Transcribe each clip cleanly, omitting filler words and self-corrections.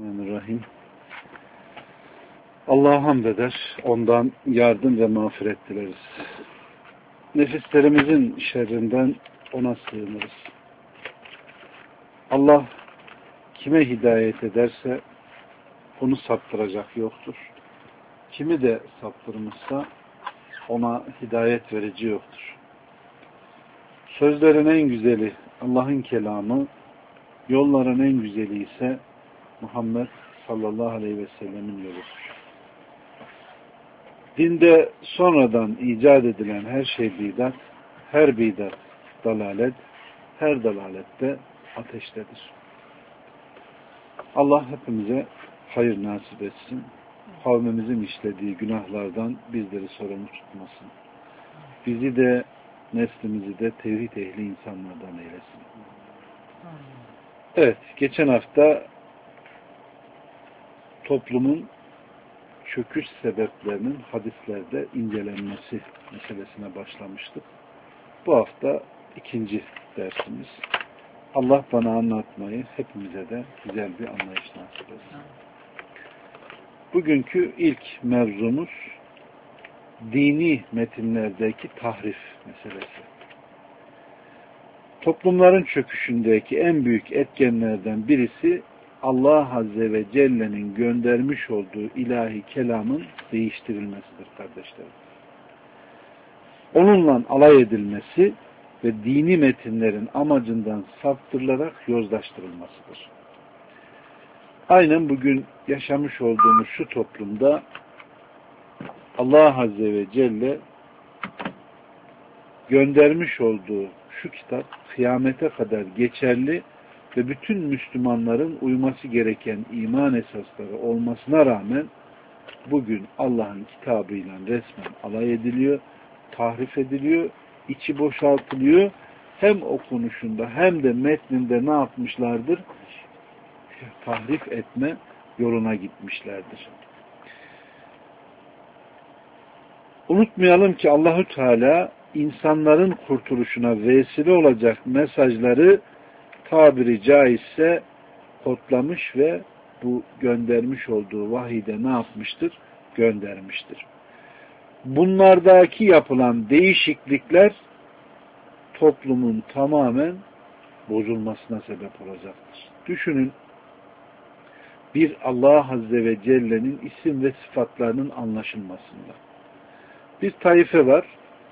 Bismillahirrahmanirrahim. Allah'a hamd eder, ondan yardım ve mağfiret dileriz. Nefislerimizin şerrinden ona sığınırız. Allah kime hidayet ederse onu saptıracak yoktur. Kimi de saptırmışsa ona hidayet verici yoktur. Sözlerin en güzeli Allah'ın kelamı, yolların en güzeli ise Muhammed sallallahu aleyhi ve sellemin yoludur. Dinde sonradan icat edilen her şey bidat, her bidat dalalet, her dalalette ateştedir. Allah hepimize hayır nasip etsin. Kavmimizin işlediği günahlardan bizleri sorumlu tutmasın. Bizi de neslimizi de tevhid ehli insanlardan eylesin. Evet, geçen hafta toplumun çöküş sebeplerinin hadislerde incelenmesi meselesine başlamıştık. Bu hafta ikinci dersimiz. Allah bana anlatmayı hepimize de güzel bir anlayış nasip etsin. Bugünkü ilk mevzumuz dini metinlerdeki tahrif meselesi. Toplumların çöküşündeki en büyük etkenlerden birisi Allah Azze ve Celle'nin göndermiş olduğu ilahi kelamın değiştirilmesidir kardeşlerim. Onunla alay edilmesi ve dini metinlerin amacından saptırılarak yozlaştırılmasıdır. Aynen bugün yaşamış olduğumuz şu toplumda Allah Azze ve Celle göndermiş olduğu şu kitap kıyamete kadar geçerli ve bütün Müslümanların uyması gereken iman esasları olmasına rağmen bugün Allah'ın kitabıyla resmen alay ediliyor, tahrif ediliyor, içi boşaltılıyor. Hem okunuşunda hem de metninde ne yapmışlardır? Tahrif etme yoluna gitmişlerdir. Unutmayalım ki Allahü Teala insanların kurtuluşuna vesile olacak mesajları tabiri caizse kodlamış ve bu göndermiş olduğu vahide ne yapmıştır? Göndermiştir. Bunlardaki yapılan değişiklikler toplumun tamamen bozulmasına sebep olacaktır. Düşünün, bir Allah Azze ve Celle'nin isim ve sıfatlarının anlaşılmasında. Bir taife var,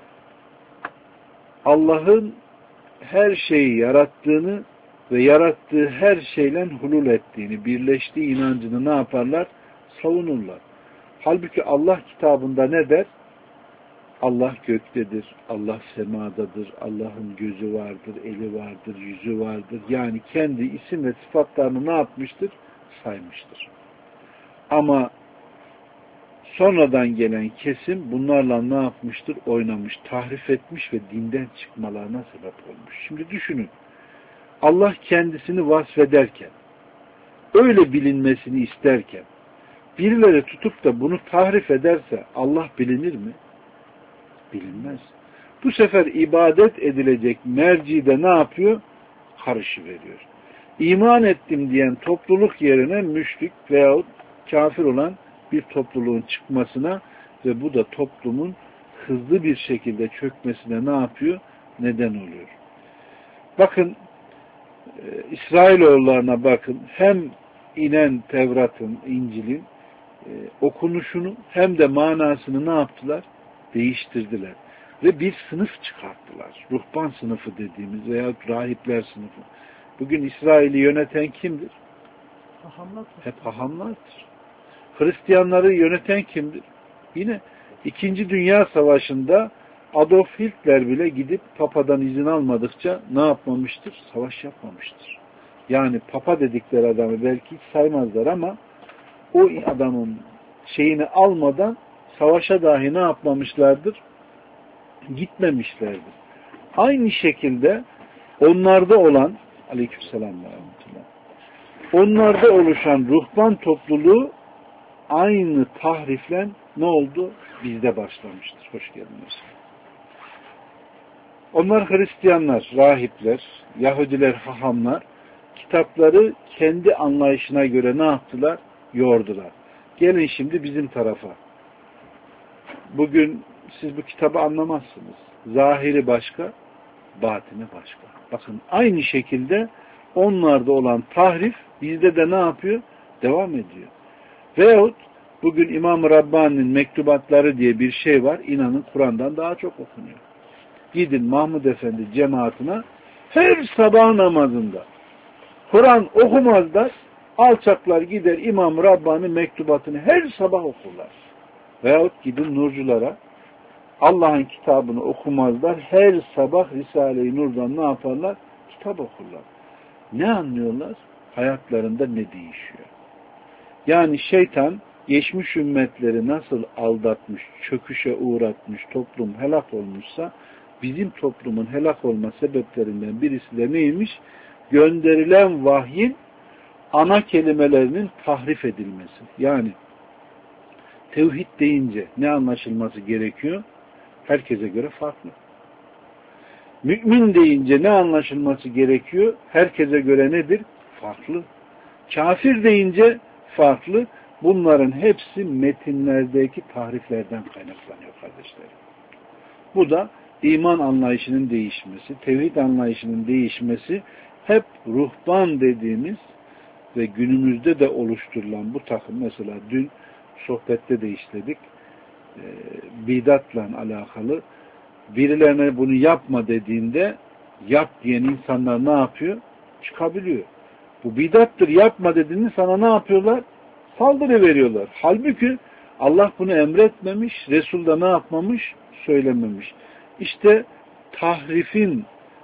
Allah'ın her şeyi yarattığını ve yarattığı her şeyle hulul ettiğini, birleştiği inancını ne yaparlar? Savunurlar. Halbuki Allah kitabında ne der? Allah göktedir, Allah semadadır, Allah'ın gözü vardır, eli vardır, yüzü vardır. Yani kendi isim ve sıfatlarını ne yapmıştır? Saymıştır. Ama sonradan gelen kesim bunlarla ne yapmıştır? Oynamış, tahrif etmiş ve dinden çıkmalarına sebep olmuş. Şimdi düşünün. Allah kendisini vasfederken, öyle bilinmesini isterken, birileri tutup da bunu tahrif ederse Allah bilinir mi? Bilinmez. Bu sefer ibadet edilecek mercide ne yapıyor? Karışıveriyor. İman ettim diyen topluluk yerine müşrik veyahut kafir olan bir topluluğun çıkmasına ve bu da toplumun hızlı bir şekilde çökmesine ne yapıyor? Neden oluyor. Bakın, İsrailoğullarına bakın, hem inen Tevrat'ın, İncil'in okunuşunu hem de manasını ne yaptılar? Değiştirdiler. Ve bir sınıf çıkarttılar. Ruhban sınıfı dediğimiz veya rahipler sınıfı. Bugün İsrail'i yöneten kimdir? Hep hahamlardır. Hristiyanları yöneten kimdir? Yine 2. Dünya Savaşı'nda Adolf Hitler bile gidip Papa'dan izin almadıkça ne yapmamıştır? Savaş yapmamıştır. Yani Papa dedikleri adamı belki hiç saymazlar ama o adamın şeyini almadan savaşa dahi ne yapmamışlardır? Gitmemişlerdir. Aynı şekilde onlarda olan aleykümselam ve rahmetullah, onlarda oluşan ruhban topluluğu aynı tahrifle ne oldu? Bizde başlamıştır. Hoş geldiniz. Onlar Hristiyanlar, rahipler, Yahudiler, hahamlar kitapları kendi anlayışına göre ne yaptılar? Yordular. Gelin şimdi bizim tarafa. Bugün siz bu kitabı anlamazsınız. Zahiri başka, batini başka. Bakın aynı şekilde onlarda olan tahrif bizde de ne yapıyor? Devam ediyor. Veyahut bugün İmam-ı Rabbani'nin mektubatları diye bir şey var. İnanın Kur'an'dan daha çok okunuyor. Gidin Mahmud Efendi cemaatine her sabah namazında Kur'an okumazlar. Alçaklar gider İmam-ı Rabbani mektubatını her sabah okurlar. Veyahut gidin nurculara Allah'ın kitabını okumazlar. Her sabah Risale-i Nur'dan ne yaparlar? Kitap okurlar. Ne anlıyorlar? Hayatlarında ne değişiyor? Yani şeytan geçmiş ümmetleri nasıl aldatmış, çöküşe uğratmış, toplum helak olmuşsa bizim toplumun helak olma sebeplerinden birisi de neymiş? Gönderilen vahyin ana kelimelerinin tahrif edilmesi. Yani tevhid deyince ne anlaşılması gerekiyor? Herkese göre farklı. Mümin deyince ne anlaşılması gerekiyor? Herkese göre nedir? Farklı. Kafir deyince farklı. Bunların hepsi metinlerdeki tahriflerden kaynaklanıyor kardeşlerim. Bu da iman anlayışının değişmesi, tevhid anlayışının değişmesi, hep ruhban dediğimiz ve günümüzde de oluşturulan bu takım, mesela dün sohbette de işledik, bidatla alakalı, birilerine bunu yapma dediğinde yap diyen insanlar ne yapıyor? Çıkabiliyor. Bu bidattır, yapma dediğinde sana ne yapıyorlar? Saldırı veriyorlar. Halbuki Allah bunu emretmemiş, Resul da ne yapmamış? Söylememiş. İşte tahrifin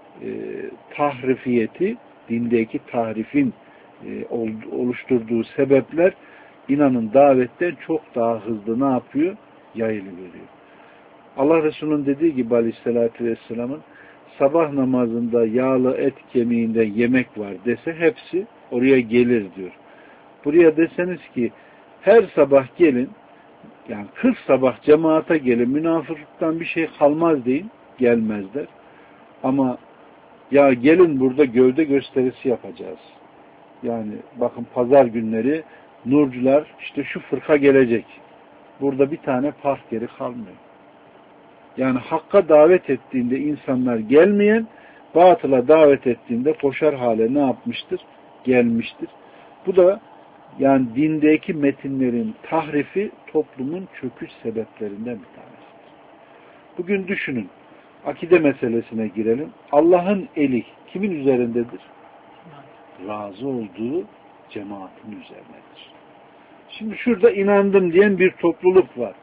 tahrifiyeti, dindeki tahrifin oluşturduğu sebepler inanın davetten çok daha hızlı ne yapıyor? Yayılıveriyor. Allah Resulü'nün dediği gibi aleyhissalatü vesselamın sabah namazında yağlı et kemiğinde yemek var dese hepsi oraya gelir diyor. Buraya deseniz ki her sabah gelin, yani 40 sabah cemaate gelin, münafıklıktan bir şey kalmaz deyin, gelmezler. Ama ya gelin burada gövde gösterisi yapacağız. Yani bakın pazar günleri nurcular işte şu fırka gelecek. Burada bir tane park yeri kalmıyor. Yani hakka davet ettiğinde insanlar gelmeyen, batıla davet ettiğinde koşar hale ne yapmıştır? Gelmiştir. Bu da yani dindeki metinlerin tahrifi toplumun çöküş sebeplerinden bir tanesidir. Bugün düşünün, akide meselesine girelim. Allah'ın eli kimin üzerindedir? Razı olduğu cemaatin üzerindedir. Şimdi şurada inandım diyen bir topluluk var.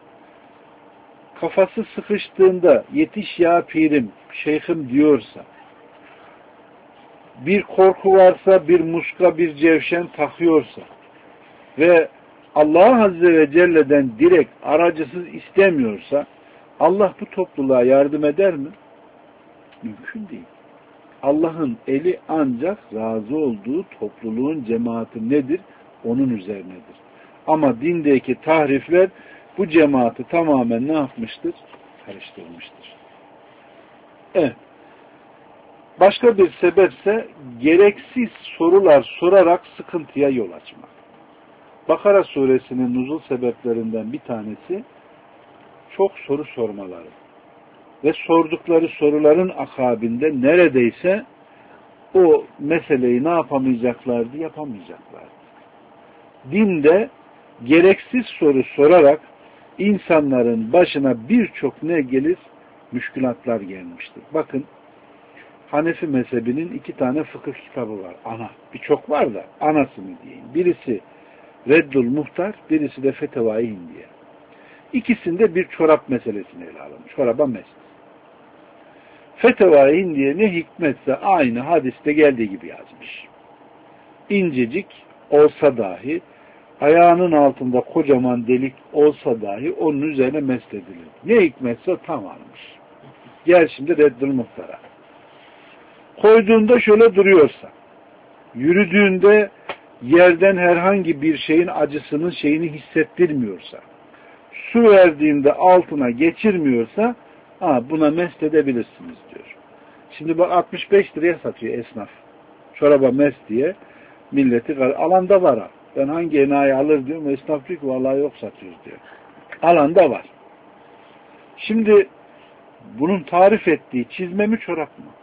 Kafası sıkıştığında yetiş ya pirim, şeyhim diyorsa, bir korku varsa, bir muska, bir cevşen takıyorsa ve Allah Azze ve Celle'den direkt aracısız istemiyorsa Allah bu topluluğa yardım eder mi? Mümkün değil. Allah'ın eli ancak razı olduğu topluluğun cemaati nedir? Onun üzerinedir. Ama dindeki tahrifler bu cemaati tamamen ne yapmıştır? Karıştırmıştır. Evet. Başka bir sebepse gereksiz sorular sorarak sıkıntıya yol açmak. Bakara suresinin nuzul sebeplerinden bir tanesi çok soru sormaları ve sordukları soruların akabinde neredeyse o meseleyi ne yapamayacaklardı? Yapamayacaklardı. Dinde gereksiz soru sorarak insanların başına birçok ne gelir? Müşkülatlar gelmiştir. Bakın Hanefi mezhebinin 2 tane fıkıh kitabı var. Ana. Birçok var da anasını diyeyim. Birisi Reddül Muhtar, birisi de Fetevai Hindiye. İkisinde bir çorap meselesini ele alın. Çoraba mest. Fetevai Hindiye ne hikmetse aynı hadiste geldiği gibi yazmış. İncecik olsa dahi, ayağının altında kocaman delik olsa dahi onun üzerine mest edilir. Ne hikmetse tam almış. Gel şimdi Reddül Muhtar'a. Koyduğunda şöyle duruyorsa, yürüdüğünde yerden herhangi bir şeyin acısının şeyini hissettirmiyorsa, su verdiğinde altına geçirmiyorsa, buna mest edebilirsiniz diyor. Şimdi bak 65 liraya satıyor esnaf. Çoraba mest diye. milleti alanda var ha. Ben hangi enayi alır diyorum. Esnaf diyor ki vallahi yok satıyoruz diyor. Alanda var. Şimdi bunun tarif ettiği çizme mi çorap mı?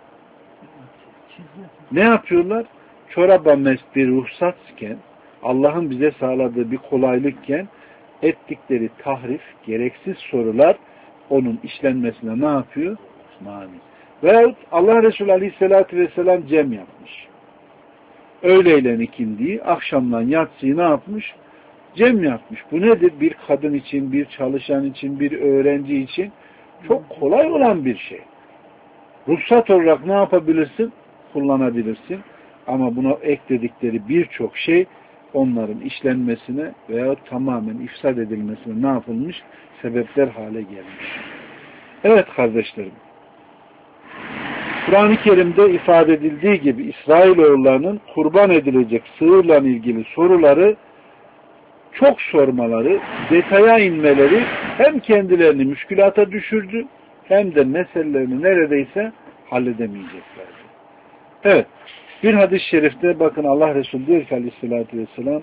Ne yapıyorlar? Çoraba bir ruhsatsken, Allah'ın bize sağladığı bir kolaylıkken ettikleri tahrif, gereksiz sorular onun işlenmesine ne yapıyor? Mani. Veyahut Allah Resulü Aleyhisselatü Vesselam cem yapmış. Öğleyle ikindiyi, akşamdan yatsıyı ne yapmış? Cem yapmış. Bu nedir? Bir kadın için, bir çalışan için, bir öğrenci için çok kolay olan bir şey. Ruhsat olarak ne yapabilirsin? Kullanabilirsin. Ama buna ekledikleri birçok şey onların işlenmesine veya tamamen ifsad edilmesine ne yapılmış? Sebepler hale gelmiş. Evet kardeşlerim. Kur'an-ı Kerim'de ifade edildiği gibi İsrailoğullarının kurban edilecek sığırla ilgili soruları çok sormaları, detaya inmeleri hem kendilerini müşkülata düşürdü hem de meselelerini neredeyse halledemeyeceklerdi. Evet. Bir hadis-i şerifte bakın Allah Resulü diyor ki Aleyhisselatü Vesselam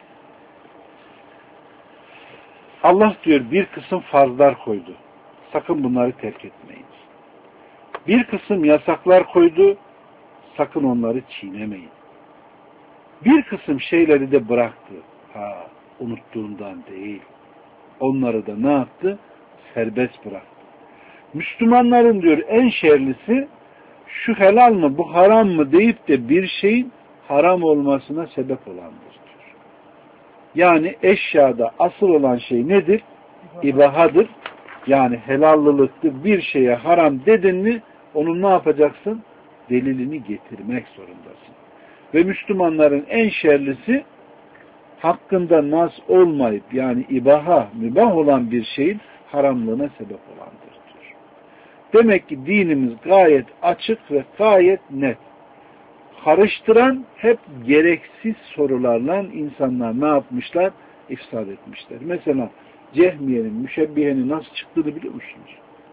Allah diyor bir kısım farzlar koydu. Sakın bunları terk etmeyin. Bir kısım yasaklar koydu. Sakın onları çiğnemeyin. Bir kısım şeyleri de bıraktı. Unuttuğundan değil. Onları da ne yaptı? Serbest bıraktı. Müslümanların diyor en şerlisi şu helal mı bu haram mı deyip de bir şeyin haram olmasına sebep olandır diyor. Yani eşyada asıl olan şey nedir? İbahadır. Yani helallılıktır. Bir şeye haram dedin mi onun ne yapacaksın? Delilini getirmek zorundasın. Ve Müslümanların en şerlisi hakkında nas olmayıp yani mübah olan bir şeyin haramlığına sebep olandır diyor. Demek ki dinimiz gayet açık ve gayet net. Karıştıran hep gereksiz sorularla insanlar ne yapmışlar? İfsad etmişler. Mesela Cehmiye'nin, Müşebbihe'nin nasıl çıktığını biliyor musunuz?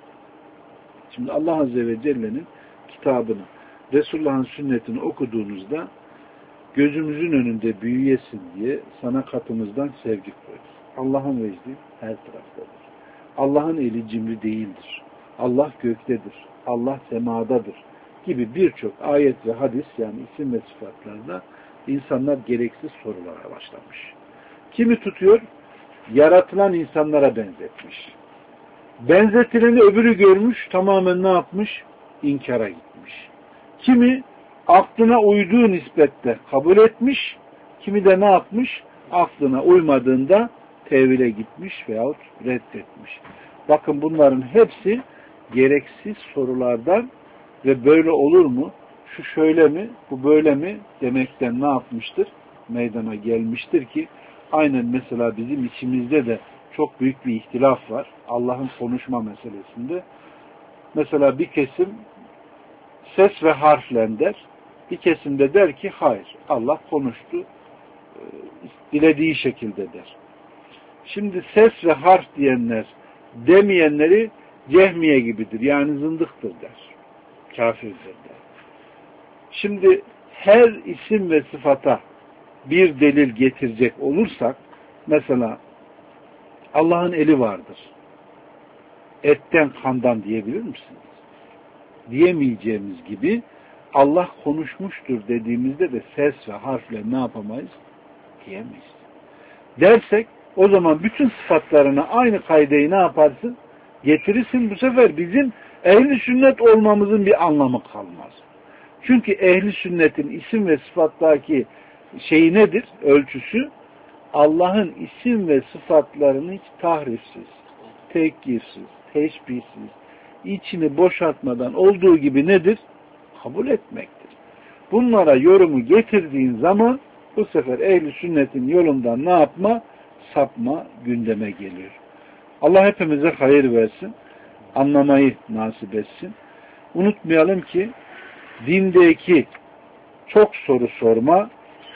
Şimdi Allah Azze ve Celle'nin kitabını, Resulullah'ın sünnetini okuduğunuzda gözümüzün önünde büyüyesin diye sana katımızdan sevgi koyarız. Allah'ın vecdi her taraftadır. Allah'ın eli cimri değildir. Allah göktedir. Allah semadadır gibi birçok ayet ve hadis yani isim ve sıfatlarda insanlar gereksiz sorulara başlamış. Kimi tutuyor? Yaratılan insanlara benzetmiş. Benzetileni öbürü görmüş, tamamen ne yapmış? İnkara gitmiş. Kimi aklına uyduğu nispette kabul etmiş, kimi de ne yapmış? Aklına uymadığında tevhile gitmiş veyahut reddetmiş. Bakın bunların hepsi gereksiz sorulardan ve böyle olur mu? Şu şöyle mi? Bu böyle mi? Demekten ne yapmıştır? Meydana gelmiştir ki aynen mesela bizim içimizde de çok büyük bir ihtilaf var. Allah'ın konuşma meselesinde. Mesela bir kesim ses ve harfle der. Bir kesim de der ki hayır. Allah konuştu. Dilediği şekilde der. Şimdi ses ve harf diyenler demeyenleri Cehmiye gibidir. Yani zındıktır der. Kafirdir der. Şimdi her isim ve sıfata bir delil getirecek olursak mesela Allah'ın eli vardır. Etten kandan diyebilir misiniz? Diyemeyeceğimiz gibi Allah konuşmuştur dediğimizde de ses ve harfle ne yapamayız? Diyemeyiz. Dersek o zaman bütün sıfatlarına aynı kaydeyi ne yaparsın? Getirirsin. Bu sefer bizim ehli sünnet olmamızın bir anlamı kalmaz. Çünkü ehli sünnetin isim ve sıfattaki şeyi nedir? Ölçüsü Allah'ın isim ve sıfatlarını hiç tahrifsiz, tekkirsiz, teşbihsiz, içini boşaltmadan olduğu gibi nedir? Kabul etmektir. Bunlara yorumu getirdiğin zaman bu sefer ehli sünnetin yolundan ne yapma? Sapma gündeme geliyor. Allah hepimize hayır versin. Anlamayı nasip etsin. Unutmayalım ki dindeki çok soru sorma,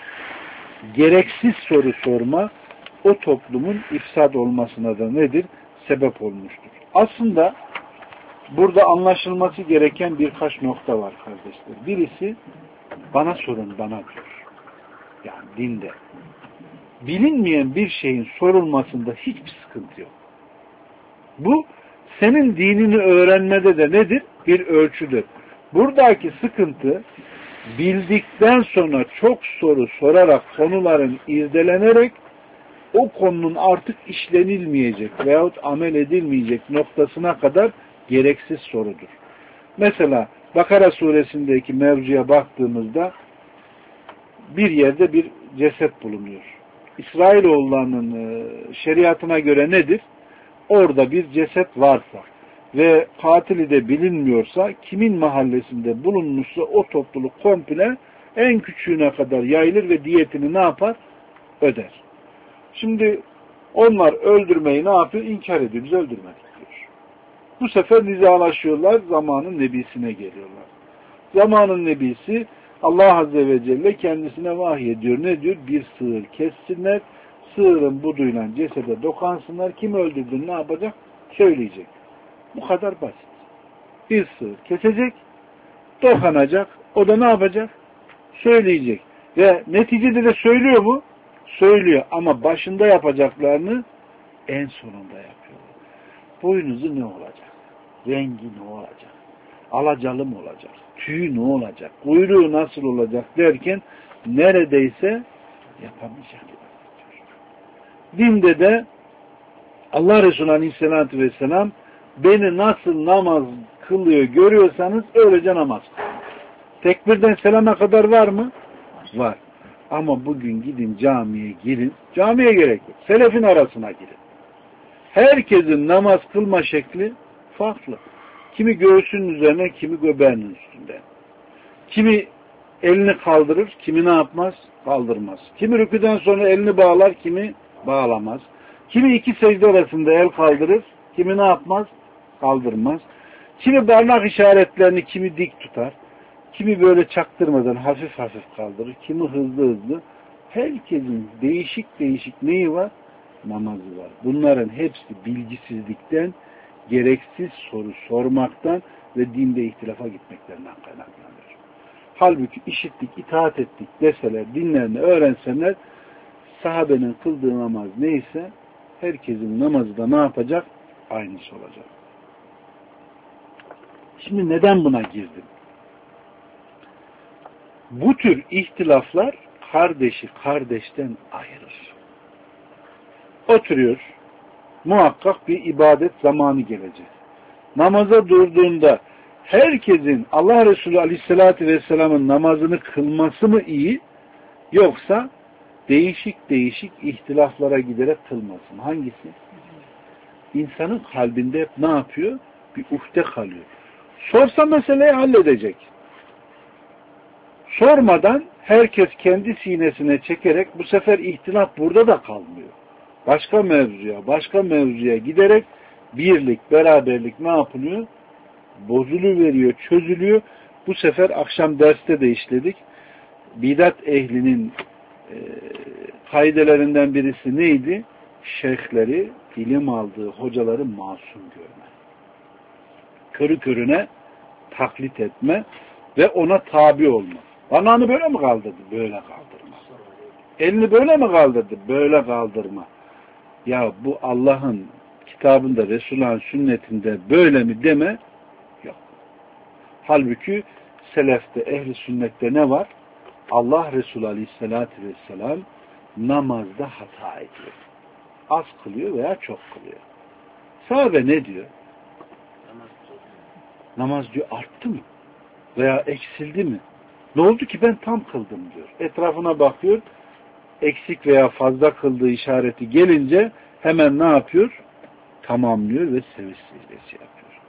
gereksiz soru sorma o toplumun ifsad olmasına da nedir? Sebep olmuştur. Aslında burada anlaşılması gereken birkaç nokta var kardeşler. Birisi bana sorun bana diyor. Yani dinde. Bilinmeyen bir şeyin sorulmasında hiçbir sıkıntı yok. Bu senin dinini öğrenmede de nedir? Bir ölçüdür. Buradaki sıkıntı bildikten sonra çok soru sorarak konuların irdelenerek o konunun artık işlenilmeyecek veyahut amel edilmeyecek noktasına kadar gereksiz sorudur. Mesela Bakara suresindeki mevzuya baktığımızda bir yerde bir ceset bulunuyor. İsrailoğullarının şeriatına göre nedir? Orada bir ceset varsa ve katili de bilinmiyorsa, kimin mahallesinde bulunmuşsa o topluluk komple en küçüğüne kadar yayılır ve diyetini ne yapar? Öder. Şimdi onlar öldürmeyi ne yapıyor? İnkar ediyor. Biz öldürmedik diyor. Bu sefer nizalaşıyorlar. Zamanın nebisine geliyorlar. Zamanın nebisi Allah Azze ve Celle kendisine vahyediyor. Ne diyor? Bir sığır kessinler. Sığırın buduyla cesede dokansınlar. Kim öldürdüğünü ne yapacak? Söyleyecek. Bu kadar basit. Bir sığır kesecek, dokanacak. O da ne yapacak? Söyleyecek. Ve neticede de söylüyor mu? Söylüyor. Ama başında yapacaklarını en sonunda yapıyor. Boynuzu ne olacak? Rengi ne olacak? Alacalı mı olacak? Tüyü ne olacak? Kuyruğu nasıl olacak derken neredeyse yapamayacak. Dinde de Allah Resulü Aleyhisselatü Vesselam beni nasıl namaz kılıyor görüyorsanız öylece namaz kılın. Tekbirden selama kadar var mı? Var. Ama bugün gidin camiye girin. Camiye gerek yok. Selefin arasına girin. Herkesin namaz kılma şekli farklı. Kimi göğsünün üzerine, kimi göbeğinin üstünde. Kimi elini kaldırır, kimi ne yapmaz? Kaldırmaz. Kimi rüküden sonra elini bağlar, kimi bağlamaz. Kimi iki secde arasında el kaldırır, kimi ne yapmaz? Kaldırmaz. Kimi parmak işaretlerini kimi dik tutar, kimi böyle çaktırmadan hafif hafif kaldırır, kimi hızlı hızlı. Herkesin değişik değişik neyi var? Namazı var. Bunların hepsi bilgisizlikten, gereksiz soru sormaktan ve dinde ihtilafa gitmeklerinden kaynaklanıyor. Halbuki işittik, itaat ettik deseler, dinlerini öğrenseler, sahabenin kıldığı namaz neyse herkesin namazı da ne yapacak? Aynısı olacak. Şimdi neden buna girdim? Bu tür ihtilaflar kardeşi kardeşten ayırır. Oturuyor, muhakkak bir ibadet zamanı gelecek. Namaza durduğunda herkesin Allah Resulü Aleyhisselatü Vesselam'ın namazını kılması mı iyi, yoksa değişik değişik ihtilaflara giderek kılmasın? Hangisi? İnsanın kalbinde hep ne yapıyor? Bir uhde kalıyor. Sorsa meseleyi halledecek. Sormadan herkes kendi sinesine çekerek bu sefer ihtilaf burada da kalmıyor. Başka mevzuya giderek birlik, beraberlik ne yapılıyor? Bozuluveriyor, çözülüyor. Bu sefer akşam derste de işledik. Bidat ehlinin kaidelerinden birisi neydi? Şeyhleri, ilim aldığı hocaları masum görme. Körü körüne taklit etme ve ona tabi olma. Parmağını böyle mi kaldırdı? Böyle kaldırma. Elini böyle mi kaldırdı? Böyle kaldırma. Ya bu Allah'ın kitabında, Resulullah'ın sünnetinde böyle mi deme? Yok. Halbuki selefte, ehli sünnette ne var? Allah Resulü Aleyhisselatü Vesselam namazda hata ediyor. Az kılıyor veya çok kılıyor. Sahabe ne diyor? Namaz diyor arttı mı? Veya eksildi mi? Ne oldu ki ben tam kıldım diyor. Etrafına bakıyor. Eksik veya fazla kıldığı işareti gelince hemen ne yapıyor? Tamamlıyor ve sevinç secdesi yapıyor.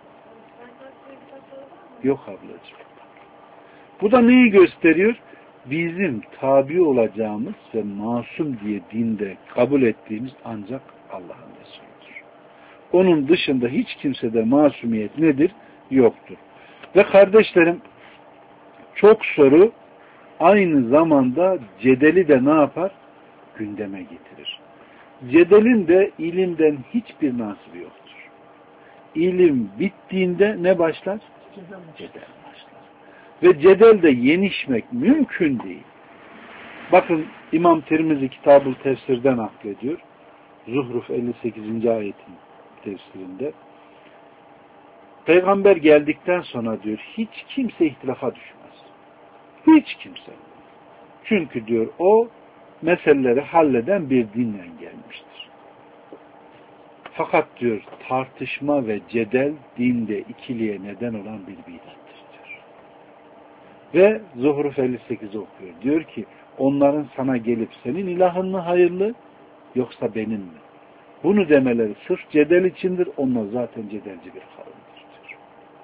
Yok ablacığım. Bu da neyi gösteriyor? Bizim tabi olacağımız ve masum diye dinde kabul ettiğimiz ancak Allah'ın Resulüdür. Onun dışında hiç kimsede masumiyet nedir? Yoktur. Ve kardeşlerim, çok soru aynı zamanda cedeli de ne yapar? Gündeme getirir. Cedelin de ilimden hiçbir nasibi yoktur. İlim bittiğinde ne başlar? Cedel başlar. Ve cedelde yenişmek mümkün değil. Bakın İmam Tirmizi Kitab-ül Tefsir'den naklediyor. Zuhruf 58. ayetin tefsirinde. Peygamber geldikten sonra diyor hiç kimse ihtilafa düşmez. Hiç kimse. Çünkü diyor o meseleleri halleden bir dinle gelmiştir. Fakat diyor tartışma ve cedel dinde ikiliğe neden olan bir bidattir diyor. Ve Zuhruf 58 okuyor. Diyor ki onların sana gelip senin ilahın mı hayırlı yoksa benim mi? Bunu demeleri sırf cedel içindir. Onlar zaten cedelci bir kavimdir diyor.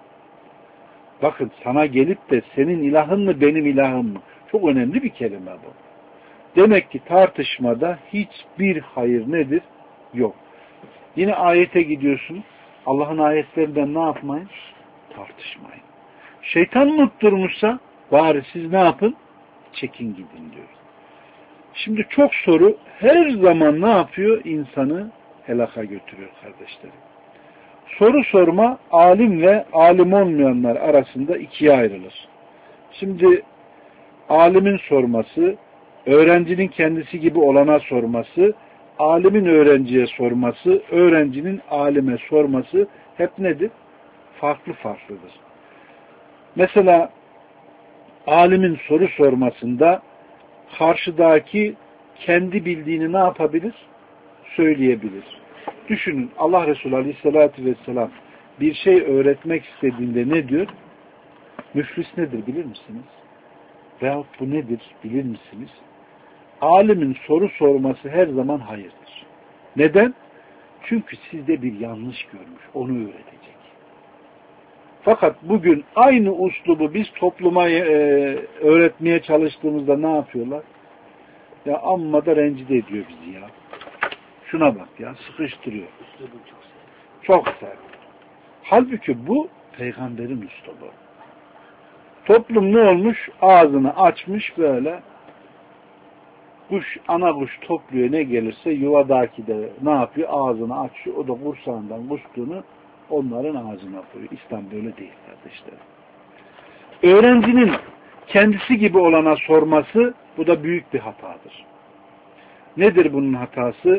Bakın sana gelip de senin ilahın mı benim ilahım mı? Çok önemli bir kelime bu. Demek ki tartışmada hiçbir hayır nedir? Yok. Yine ayete gidiyorsun. Allah'ın ayetlerinden ne yapmayın? Tartışmayın. Şeytan unutturmuşsa bari siz ne yapın? Çekin gidin diyor. Şimdi çok soru her zaman ne yapıyor? İnsanı helaka götürüyor kardeşlerim. Soru sorma alim ve alim olmayanlar arasında ikiye ayrılır. Şimdi alimin sorması, öğrencinin kendisi gibi olana sorması, alimin öğrenciye sorması, öğrencinin alime sorması hep nedir? Farklı farklıdır. Mesela alimin soru sormasında karşıdaki kendi bildiğini ne yapabilir? Söyleyebilir. Düşünün Allah Resulü Aleyhisselatü Vesselam bir şey öğretmek istediğinde ne diyor? Müflis nedir bilir misiniz? Veyahut bu nedir bilir misiniz? Alimin soru sorması her zaman hayırdır. Neden? Çünkü sizde bir yanlış görmüş. Onu öğretecek. Fakat bugün aynı uslubu biz topluma öğretmeye çalıştığımızda ne yapıyorlar? Ya amma da rencide ediyor bizi ya. Şuna bak ya sıkıştırıyor. Çok sert. Halbuki bu peygamberin uslubu. Toplum ne olmuş? Ağzını açmış böyle. Kuş, ana kuş topluyor ne gelirse yuvadaki de ne yapıyor? Ağzını açıyor. O da kursağından kustuğunu onların ağzına koyuyor. İslam böyle değil kardeşlerim. Öğrencinin kendisi gibi olana sorması bu da büyük bir hatadır. Nedir bunun hatası?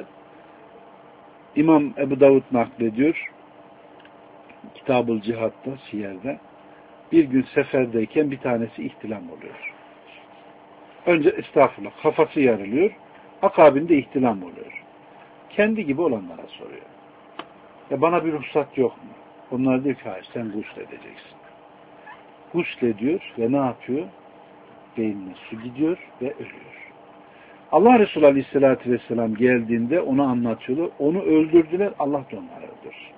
İmam Ebu Davud naklediyor. Kitab-ül Cihat'ta, Siyer'de. Bir gün seferdeyken bir tanesi ihtilam oluyor. Önce estağfurullah kafası yarılıyor. Akabinde ihtilam oluyor. Kendi gibi olanlara soruyor. Ya bana bir ruhsat yok mu? Onlar diyor ki hayır sen gusledeceksin. Guslediyor ve ne yapıyor? Beynine su gidiyor ve ölüyor. Allah Resulü Aleyhisselatü Vesselam geldiğinde onu anlatıyorlar. Onu öldürdüler. Allah da onları öldürür.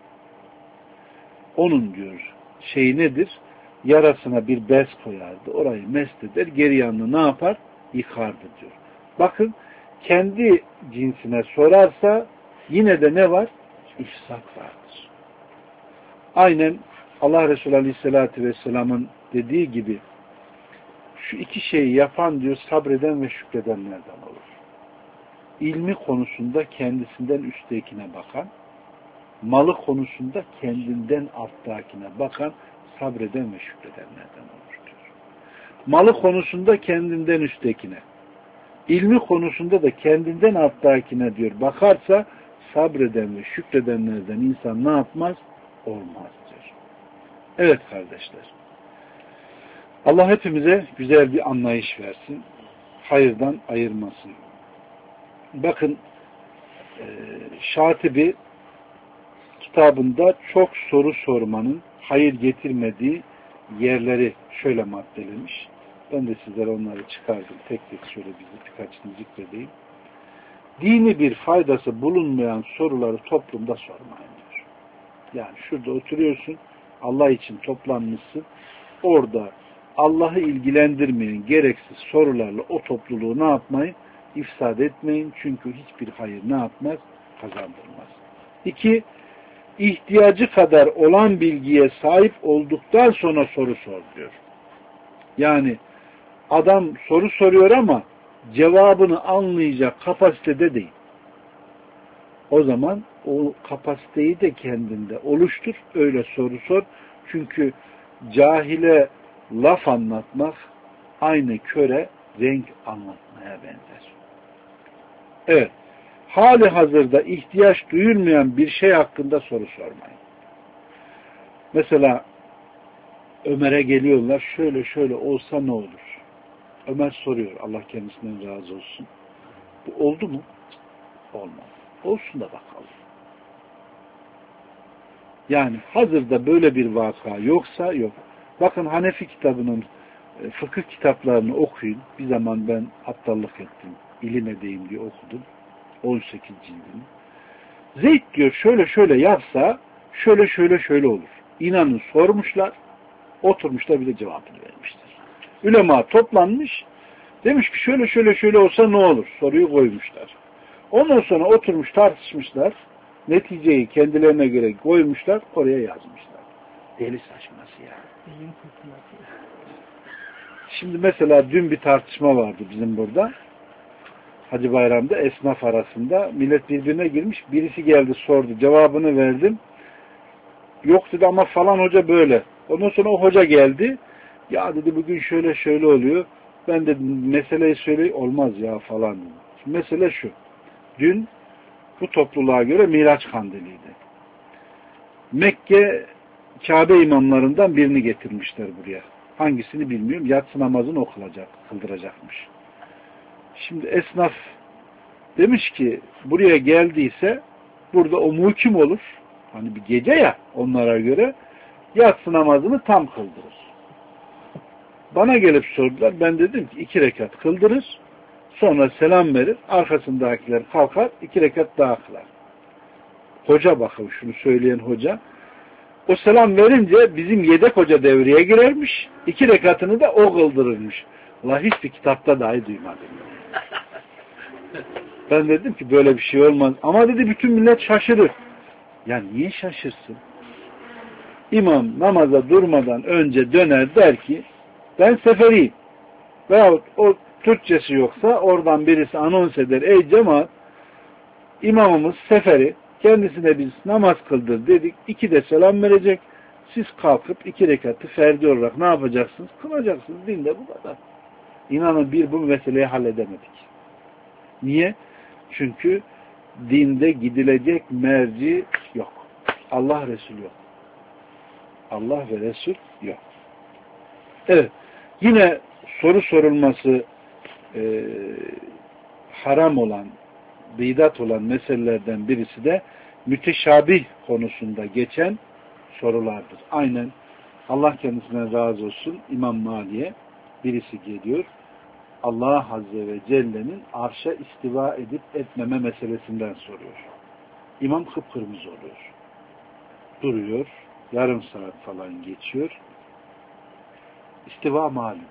Onun diyor şeyi nedir? Yarasına bir bez koyardı. Orayı mest eder. Geri yanını ne yapar? Yıkardı diyor. Bakın kendi cinsine sorarsa yine de ne var? İfsat vardır. Aynen Allah Resulü Aleyhisselatü Vesselam'ın dediği gibi şu iki şeyi yapan diyor sabreden ve şükredenlerden olur. İlmi konusunda kendisinden üsttekine bakan, malı konusunda kendinden alttakine bakan, sabreden ve şükredenlerden olur diyor. Malı konusunda kendinden üsttekine, ilmi konusunda da kendinden alttakine diyor bakarsa sabreden ve şükredenlerden insan ne yapmaz? Olmaz diyor. Evet kardeşler. Allah hepimize güzel bir anlayış versin. Hayırdan ayırmasın. Bakın Şatibi kitabında çok soru sormanın hayır getirmediği yerleri şöyle maddelemiş. Ben de sizlere onları çıkardım. Tek tek şöyle birkaçını zikredeyim. Dini bir faydası bulunmayan soruları toplumda sormayın diyor. Yani şurada oturuyorsun, Allah için toplanmışsın. Orada Allah'ı ilgilendirmeyen gereksiz sorularla o topluluğu ne yapmayın? İfsad etmeyin. Çünkü hiçbir hayır ne yapmaz? Kazandırmaz. 2. İhtiyacı kadar olan bilgiye sahip olduktan sonra soru sor diyor. Yani adam soru soruyor ama cevabını anlayacak kapasitede değil. O zaman o kapasiteyi de kendinde oluştur. Öyle soru sor. Çünkü cahile laf anlatmak aynı köre renk anlatmaya sormaya benzer. Evet. Hali hazırda ihtiyaç duyulmayan bir şey hakkında soru sormayın. Mesela Ömer'e geliyorlar, şöyle şöyle olsa ne olur? Ömer soruyor, Allah kendisinden razı olsun. Bu oldu mu? Olmaz. Olsun da bakalım. Yani hazırda böyle bir vaka yoksa yok. Bakın Hanefi kitabının fıkıh kitaplarını okuyun. Bir zaman ben aptallık ettim. İlim edeyim diye okudum. 18 cildini. Zeyd diyor şöyle şöyle yapsa şöyle şöyle şöyle olur. İnanın sormuşlar. Oturmuşlar bir de cevabını vermişler. Ülema toplanmış. Demiş ki şöyle şöyle şöyle olsa ne olur? Soruyu koymuşlar. Ondan sonra oturmuş tartışmışlar. Neticeyi kendilerine göre koymuşlar. Oraya yazmışlar. Deli saçması ya. Şimdi mesela dün bir tartışma vardı bizim burada. Hacı Bayram'da esnaf arasında. Millet birbirine girmiş. Birisi geldi sordu. Cevabını verdim. Yok dedi ama falan hoca böyle. Ondan sonra o hoca geldi. Ya dedi bugün şöyle şöyle oluyor. Ben de meseleyi söyleyeyim. Olmaz ya falan. Şimdi mesele şu. Dün bu topluluğa göre Miraç Kandili'ydi. Mekke Kabe imamlarından birini getirmişler buraya. Hangisini bilmiyorum. Yatsı namazını kıldıracakmış. Şimdi esnaf demiş ki buraya geldiyse burada o muhkim olur. Hani bir gece ya onlara göre yatsı namazını tam kıldırır. Bana gelip sordular. Ben dedim ki 2 rekat kıldırır. Sonra selam verir. Arkasındakiler kalkar. 2 rekat daha kılar. Hoca bakın şunu söyleyen hoca. O selam verince bizim yedek hoca devreye girermiş. 2 rekatını da o kıldırırmış. Allah hiçbir kitapta dahi duymadım. Ben dedim ki böyle bir şey olmaz. Ama dedi bütün millet şaşırır. Ya niye şaşırsın? İmam namaza durmadan önce döner der ki ben seferiyim. Veyahut o Türkçesi yoksa oradan birisi anons eder. Ey cemaat imamımız seferi. Kendisine biz namaz kıldır dedik. 2 de selam verecek. Siz kalkıp 2 rekatı ferdi olarak ne yapacaksınız? Kılacaksınız. Dinde bu kadar. İnanın bu meseleyi halledemedik. Niye? Çünkü dinde gidilecek merci yok. Allah Resul yok. Allah ve Resul yok. Evet. Yine soru sorulması haram olan, bidat olan meselelerden birisi de müteşabih konusunda geçen sorulardır. Aynen Allah kendisine razı olsun İmam Mali'ye birisi geliyor. Allah Azze ve Celle'nin arşa istiva edip etmeme meselesinden soruyor. İmam kıpkırmızı oluyor. Duruyor. Yarım saat falan geçiyor. İstiva malum.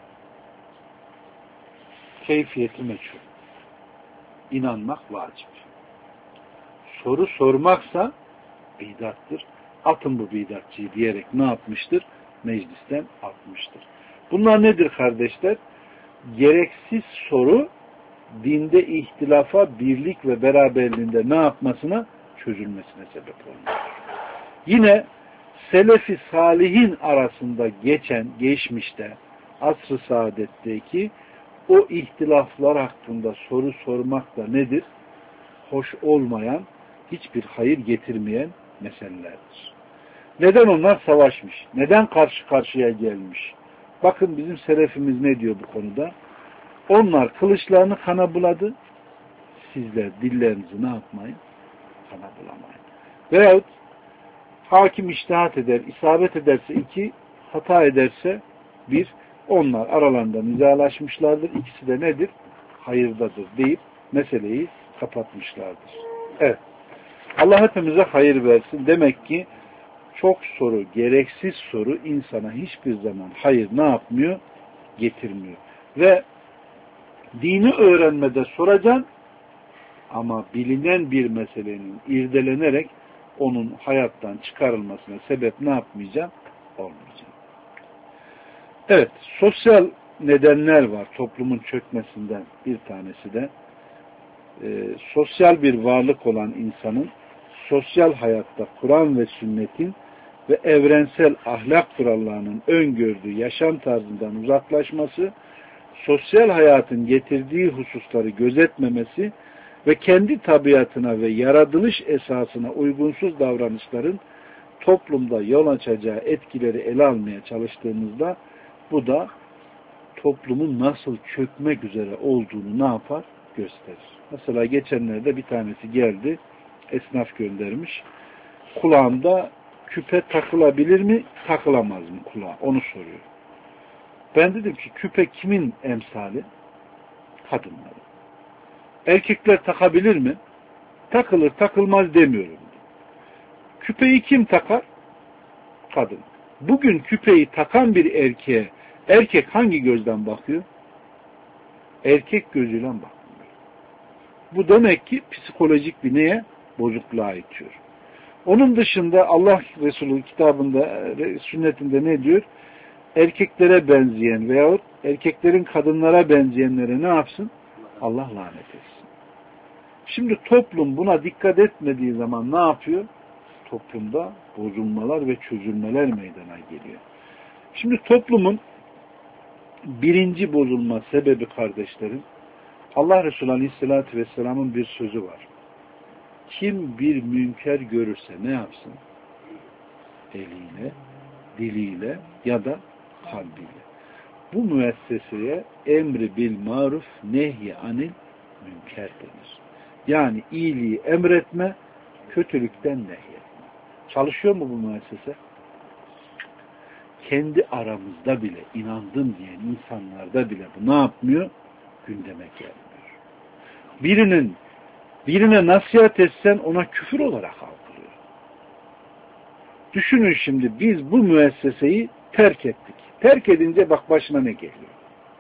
Keyfiyeti meçhul. İnanmak vacip. Soru sormaksa bidattır. Atın bu bidatçıyı diyerek ne yapmıştır? Meclisten atmıştır. Bunlar nedir kardeşler? Gereksiz soru dinde ihtilafa, birlik ve beraberliğinde ne yapmasına? Çözülmesine sebep olmuş. Yine Selefi Salihin arasında geçmişte asr-ı saadetteki o ihtilaflar hakkında soru sormak da nedir? Hoş olmayan, hiçbir hayır getirmeyen meselelerdir. Neden onlar savaşmış? Neden karşı karşıya gelmiş? Bakın bizim selefimiz ne diyor bu konuda? Onlar kılıçlarını kana buladı. Sizler dillerinizi ne yapmayın? Kana bulamayın. Veyahut hakim içtihat eder, isabet ederse 2, hata ederse 1, onlar aralarında nizalaşmışlardır. İkisi de nedir? Hayırdadır deyip meseleyi kapatmışlardır. Evet. Allah hepimize hayır versin. Demek ki çok soru, gereksiz soru insana hiçbir zaman hayır ne yapmıyor? Getirmiyor. Ve dini öğrenmede soracaksın ama bilinen bir meselenin irdelenerek onun hayattan çıkarılmasına sebep ne yapmayacağım? Olmayacağım. Evet, sosyal nedenler var toplumun çökmesinden bir tanesi de sosyal bir varlık olan insanın sosyal hayatta Kur'an ve sünnetin ve evrensel ahlak kurallarının öngördüğü yaşam tarzından uzaklaşması, sosyal hayatın getirdiği hususları gözetmemesi ve kendi tabiatına ve yaratılış esasına uygunsuz davranışların toplumda yol açacağı etkileri ele almaya çalıştığımızda bu da toplumun nasıl çökmek üzere olduğunu ne yapar? Gösterir. Mesela geçenlerde bir tanesi geldi, esnaf göndermiş. Kulağımda küpe takılabilir mi, takılamaz mı kulağa? Onu soruyor. Ben dedim ki küpe kimin emsali? Kadınların. Erkekler takabilir mi? Takılır, takılmaz demiyorum. Küpeyi kim takar? Kadın. Bugün küpeyi takan bir erkeğe erkek hangi gözden bakıyor? Erkek gözüyle bakıyor. Bu demek ki psikolojik bir neye? Bozukluğa itiyor. Onun dışında Allah Resulü kitabında, sünnetinde ne diyor? Erkeklere benzeyen veyahut erkeklerin kadınlara benzeyenlere ne yapsın? Allah lanet etsin. Şimdi toplum buna dikkat etmediği zaman ne yapıyor? Toplumda bozulmalar ve çözülmeler meydana geliyor. Şimdi toplumun birinci bozulma sebebi kardeşlerim, Allah Resulü Aleyhisselatü Vesselam'ın bir sözü var. Kim bir münker görürse ne yapsın? Eliyle, diliyle ya da kalbiyle. Bu müesseseye emri bil maruf nehy anil münker denir. Yani iyiliği emretme, kötülükten nehyetme. Çalışıyor mu bu müessese? Kendi aramızda bile inandım diyen insanlarda bile bu ne yapmıyor? Gündeme gelmiyor. Birine nasihat etsen ona küfür olarak algılıyor. Düşünün şimdi biz bu müesseseyi terk ettik. Terk edince bak başına ne geliyor.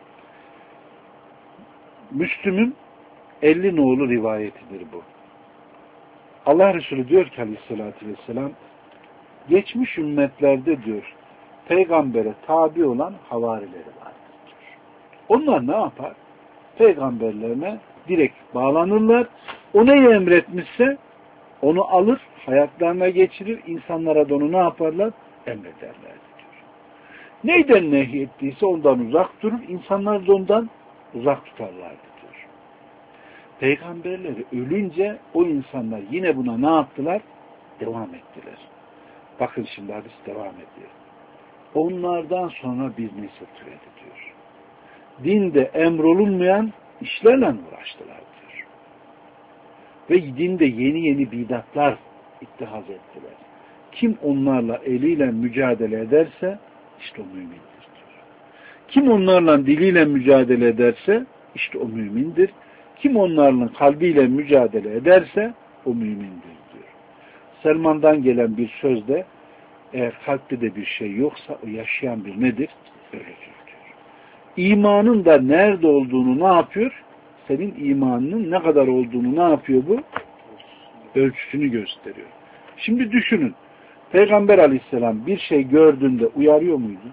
Müslüm'ün 50 nolu rivayetidir bu. Allah Resulü diyor ki Aleyhisselatü Vesselam, geçmiş ümmetlerde diyor peygambere tabi olan havarileri vardır diyor. Onlar ne yapar? Peygamberlerine direkt bağlanırlar. O neyi emretmişse onu alır, hayatlarına geçirir, insanlara da onu ne yaparlar? Emrederler diyor. Neyden nehyettiyse ondan uzak durur, insanlar da ondan uzak tutarlardı diyor. Peygamberleri ölünce o insanlar yine buna ne yaptılar? Devam ettiler. Bakın şimdi hadis devam ediyor. Onlardan sonra bir nesil türedi diyor. Dinde emrolunmayan işlerle uğraştılar diyor. Ve dinde yeni yeni bidatlar ittihaz ettiler. Kim onlarla eliyle mücadele ederse işte o mümindir diyor. Kim onlarla diliyle mücadele ederse işte o mümindir. Kim onlarla kalbiyle mücadele ederse o mümindir diyor. Selman'dan gelen bir sözde eğer kalpte de bir şey yoksa o yaşayan bir nedir? Ölüdür diyor. İmanın da nerede olduğunu ne yapıyor? Senin imanının ne kadar olduğunu ne yapıyor bu? Ölçüsünü gösteriyor. Şimdi düşünün. Peygamber Aleyhisselam bir şey gördüğünde uyarıyor muydu?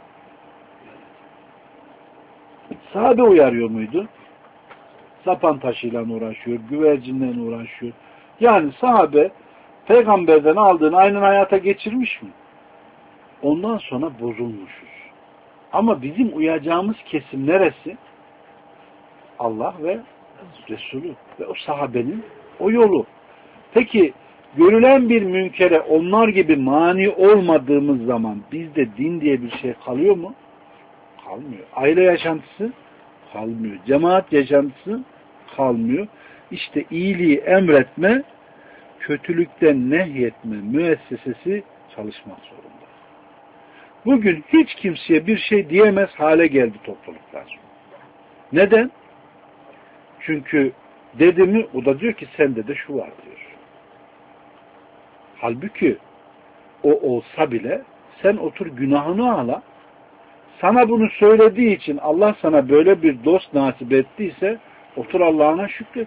Sahabe uyarıyor muydu? Sapan taşıyla uğraşıyor, güvercinle uğraşıyor. Yani sahabe peygamberden aldığını aynen hayata geçirmiş mi? Ondan sonra bozulmuşuz. Ama bizim uyacağımız kesim neresi? Allah ve Resulü ve o sahabenin o yolu. Peki görülen bir münkere onlar gibi mani olmadığımız zaman bizde din diye bir şey kalıyor mu? Kalmıyor. Aile yaşantısı kalmıyor. Cemaat yaşantısı kalmıyor. İşte iyiliği emretme, kötülükten nehyetme müessesesi çalışmak zorunda. Bugün hiç kimseye bir şey diyemez hale geldi topluluklar. Neden? Çünkü dedi mi o da diyor ki sende de şu var diyor. Halbuki o olsa bile sen otur günahını ağla. Sana bunu söylediği için Allah sana böyle bir dost nasip ettiyse otur Allah'ına şükret.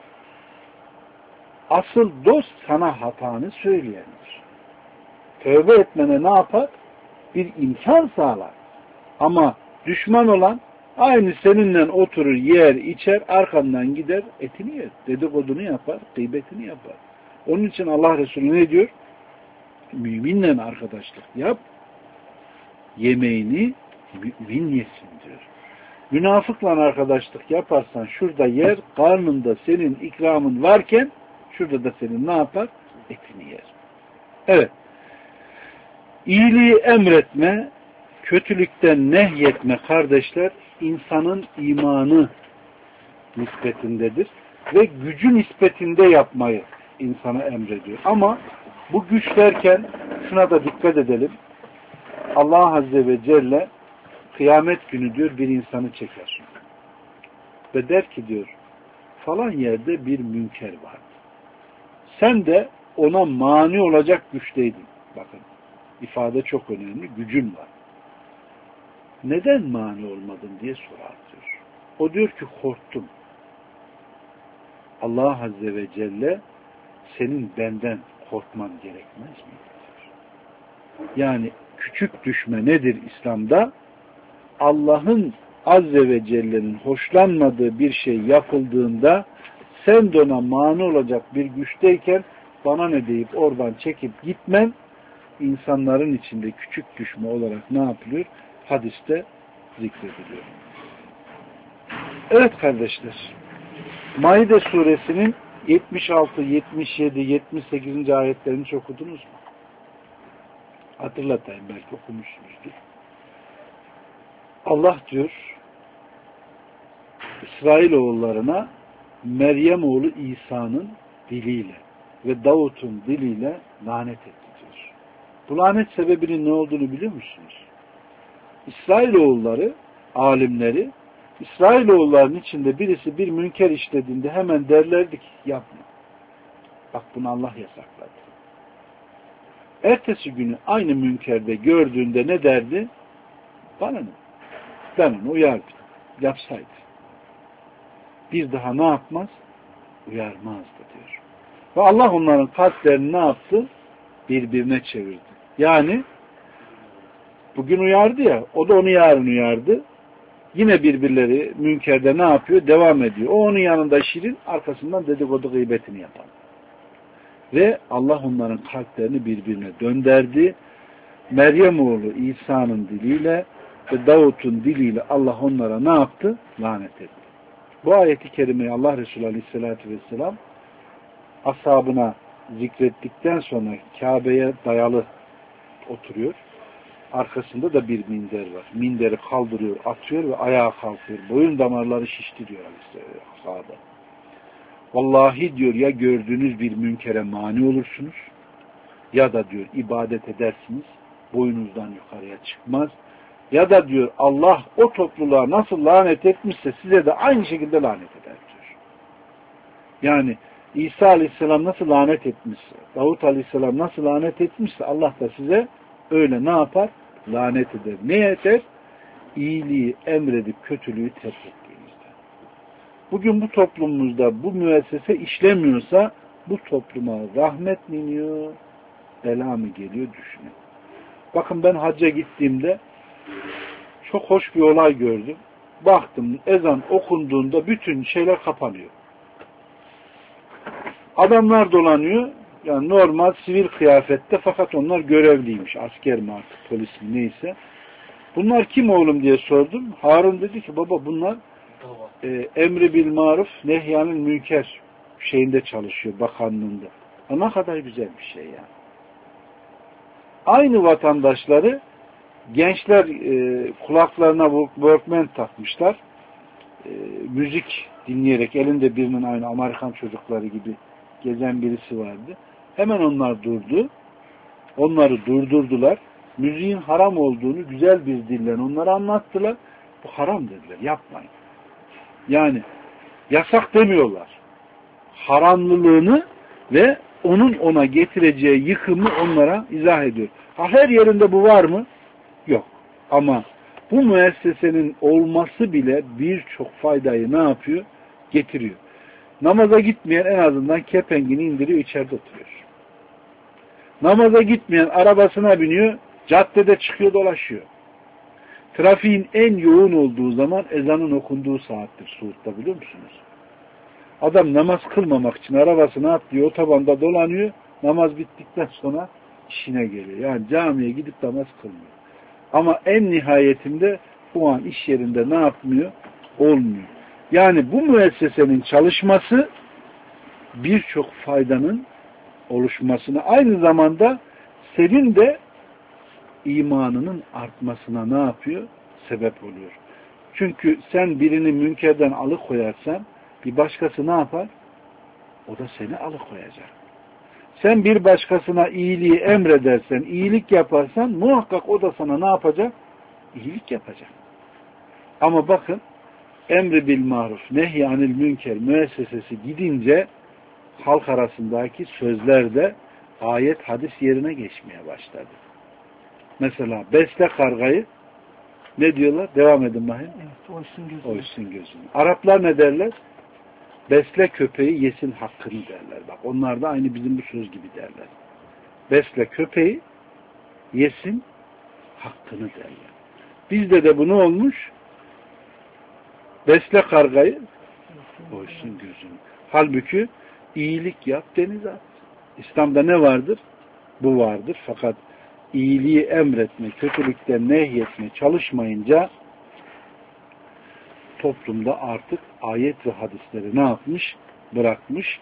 Asıl dost sana hatanı söyleyendir. Tövbe etmene ne yapar? Bir imkan sağlar. Ama düşman olan aynı seninle oturur, yer, içer, arkandan gider, etini yer. Dedikodunu yapar, gıybetini yapar. Onun için Allah Resulü ne diyor? Müminle arkadaşlık yap, yemeğini mümin yesin diyor. Münafıkla arkadaşlık yaparsan şurada yer, karnında senin ikramın varken şurada da senin ne yapar? Etini yer. Evet. İyiliği emretme, kötülükten nehyetme kardeşler, insanın imanı nispetindedir. Ve gücü nispetinde yapmayı insana emrediyor. Ama bu güç derken şuna da dikkat edelim. Allah Azze ve Celle kıyamet günü diyor bir insanı çeker. Ve der ki diyor falan yerde bir münker vardı. Sen de ona mani olacak güçteydin. Bakın ifade çok önemli. Gücün var. Neden mani olmadın diye sorar diyor. O diyor ki korktum. Allah Azze ve Celle senin benden korkman gerekmez mi? Yani küçük düşme nedir İslam'da? Allah'ın Azze ve Celle'nin hoşlanmadığı bir şey yapıldığında sen de ona mani olacak bir güçteyken bana ne deyip oradan çekip gitmen insanların içinde küçük düşme olarak ne yapılıyor? Hadiste zikrediliyor. Evet kardeşler, Maide suresinin 76, 77, 78. ayetlerini hiç okudunuz mu? Hatırlatayım, belki okumuşsunuzdur. Allah diyor İsrailoğullarına Meryem oğlu İsa'nın diliyle ve Davut'un diliyle lanet etti diyor. Bu lanet sebebinin ne olduğunu biliyor musunuz? İsrailoğulları, alimleri, İsrailoğullarının içinde birisi bir münker işlediğinde hemen derlerdi ki yapma. Bak bunu Allah yasakladı. Ertesi günü aynı münkerde gördüğünde ne derdi? Bana ne? Ben onu uyardım. Yapsaydı. Bir daha ne yapmaz? Uyarmazdı diyor. Ve Allah onların kalplerini ne yaptı? Birbirine çevirdi. Yani bugün uyardı ya, o da onu yarın uyardı. Yine birbirleri münkerde ne yapıyor? Devam ediyor. O onun yanında şirin, arkasından dedikodu gıybetini yapan. Ve Allah onların kalplerini birbirine dönderdi. Meryem oğlu İsa'nın diliyle ve Davut'un diliyle Allah onlara ne yaptı? Lanet etti. Bu ayeti kerimeyi Allah Resulü Aleyhisselatü Vesselam ashabına zikrettikten sonra Kabe'ye dayalı oturuyor. Arkasında da bir minder var. Minderi kaldırıyor, atıyor ve ayağa kalkıyor. Boyun damarları şişti diyor ashaba. Vallahi diyor ya gördüğünüz bir münkere mani olursunuz ya da diyor ibadet edersiniz. Boyunuzdan yukarıya çıkmaz. Ya da diyor Allah o topluluğa nasıl lanet etmişse size de aynı şekilde lanet eder diyor. Yani İsa Aleyhisselam nasıl lanet etmişse, Davut Aleyhisselam nasıl lanet etmişse Allah da size öyle ne yapar? Lanet eder. Ne eder? İyiliği emredip kötülüğü terk ettiğinizde. Bugün bu toplumumuzda bu müessese işlemiyorsa bu topluma rahmet mi iniyor, bela mı geliyor düşünün. Bakın ben hacca gittiğimde çok hoş bir olay gördüm. Baktım ezan okunduğunda bütün şeyler kapanıyor. Adamlar dolanıyor. Yani normal sivil kıyafette fakat onlar görevliymiş. Asker mi artık polis mi neyse. Bunlar kim oğlum diye sordum. Harun dedi ki baba bunlar emri bil maruf nehyanın münker şeyinde çalışıyor bakanlığında. Ne kadar güzel bir şey yani. Aynı vatandaşları gençler kulaklarına Walkman takmışlar. Müzik dinleyerek elinde birinin aynı Amerikan çocukları gibi gezen birisi vardı. Hemen onlar durdu. Onları durdurdular. Müziğin haram olduğunu güzel bir dille onlara anlattılar. Bu haram dediler. Yapmayın. Yani yasak demiyorlar. Haramlılığını ve onun ona getireceği yıkımı onlara izah ediyor. Her yerinde bu var mı? Yok. Ama bu müessesenin olması bile birçok faydayı ne yapıyor? Getiriyor. Namaza gitmeyen en azından kepengini indiriyor, içeride oturuyor. Namaza gitmeyen arabasına biniyor, caddede çıkıyor, dolaşıyor. Trafiğin en yoğun olduğu zaman ezanın okunduğu saattir Suud'da, biliyor musunuz? Adam namaz kılmamak için arabasına atlıyor, otobanda dolanıyor, namaz bittikten sonra işine geliyor. Yani camiye gidip namaz kılmıyor. Ama en nihayetinde o an iş yerinde ne yapmıyor? Olmuyor. Yani bu müessesenin çalışması birçok faydanın oluşmasına, aynı zamanda senin de imanının artmasına ne yapıyor? Sebep oluyor. Çünkü sen birini münkerden alıkoyarsan bir başkası ne yapar? O da seni alıkoyacak. Sen bir başkasına iyiliği emredersen, iyilik yaparsan muhakkak o da sana ne yapacak? İyilik yapacak. Ama bakın emri bil maruf, nehy anil münker müessesesi gidince halk arasındaki sözler de ayet hadis yerine geçmeye başladı. Mesela besle kargayı ne diyorlar? Devam edin bakayım. Evet, oysun gözünü. Oysun gözünü. Araplar ne derler? Besle köpeği yesin hakkını derler. Bak onlar da aynı bizim bu söz gibi derler. Besle köpeği yesin hakkını derler. Bizde de bu ne olmuş? Besle kargayı oysun gözünü. Halbuki iyilik yap denize at. İslam'da ne vardır? Bu vardır. Fakat iyiliği emretme, kötülükten nehyetme çalışmayınca toplumda artık ayet ve hadisleri ne yapmış? Bırakmış.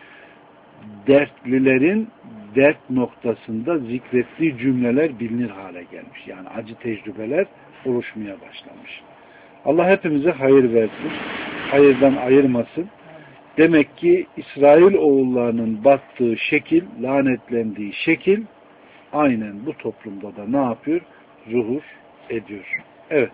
Dertlilerin dert noktasında zikrettiği cümleler bilinir hale gelmiş. Yani acı tecrübeler oluşmaya başlamış. Allah hepimize hayır versin. Hayırdan ayırmasın. Demek ki İsrail oğullarının battığı şekil, lanetlendiği şekil aynen bu toplumda da ne yapıyor? Zuhur ediyor. Evet.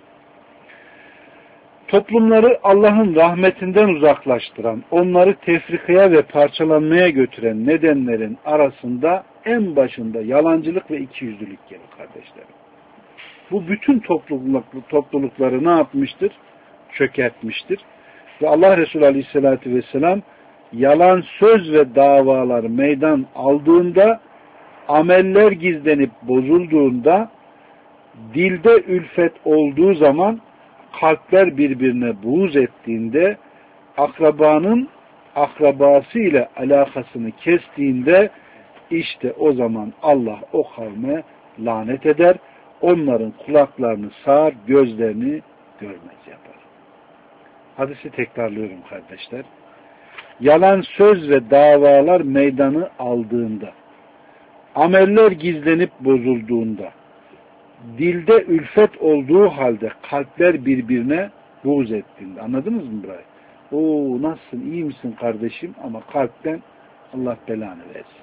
Toplumları Allah'ın rahmetinden uzaklaştıran, onları tefrikaya ve parçalanmaya götüren nedenlerin arasında en başında yalancılık ve ikiyüzlülük gelir kardeşlerim. Bu bütün toplulukları ne yapmıştır? Çökertmiştir. Ve Allah Resulü Aleyhisselatü Vesselam yalan söz ve davalar meydan aldığında, ameller gizlenip bozulduğunda, dilde ülfet olduğu zaman, kalpler birbirine buğz ettiğinde, akrabanın akrabası ile alakasını kestiğinde, işte o zaman Allah o kavme lanet eder, onların kulaklarını sağar, gözlerini görmez yapar. Hadisi tekrarlıyorum kardeşler. Yalan söz ve davalar meydanı aldığında, ameller gizlenip bozulduğunda, dilde ülfet olduğu halde kalpler birbirine buğz ettiğinde. Anladınız mı burayı? Oo nasılsın, iyi misin kardeşim? Ama kalpten Allah belanı versin.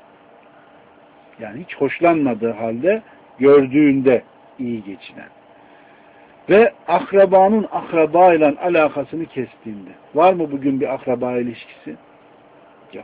Yani hiç hoşlanmadığı halde gördüğünde iyi geçinen. Ve akrabanın akrabayla alakasını kestiğinde. Var mı bugün bir akraba ilişkisi? Yok.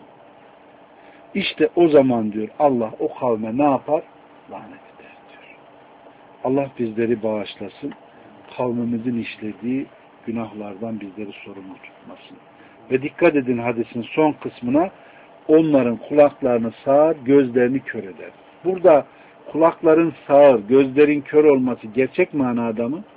İşte o zaman diyor Allah o kavme ne yapar? Lanet eder diyor. Allah bizleri bağışlasın. Kavmimizin işlediği günahlardan bizleri sorumlu tutmasın. Ve dikkat edin hadisin son kısmına, onların kulaklarını sağır, gözlerini kör eder. Burada kulakların sağır, gözlerin kör olması gerçek manada mı?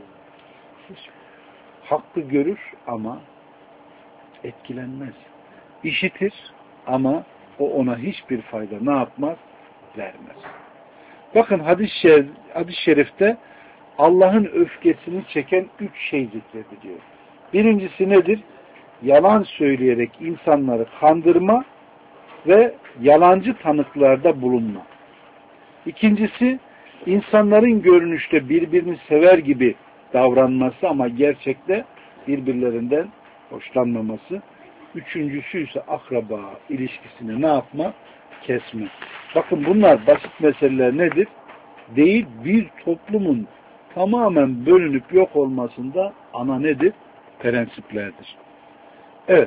Hakkı görür ama etkilenmez. İşitir ama o ona hiçbir fayda ne yapmaz? Vermez. Bakın hadis-i şerifte Allah'ın öfkesini çeken 3 şey zikrediliyor. Birincisi nedir? Yalan söyleyerek insanları kandırma ve yalancı tanıklarda bulunma. İkincisi, insanların görünüşte birbirini sever gibi davranması ama gerçekte birbirlerinden hoşlanmaması. Üçüncüsü ise akraba ilişkisini ne yapma? Kesme. Bakın bunlar basit meseleler nedir? Değil, bir toplumun tamamen bölünüp yok olmasında ana nedir? Prensiplerdir. Evet.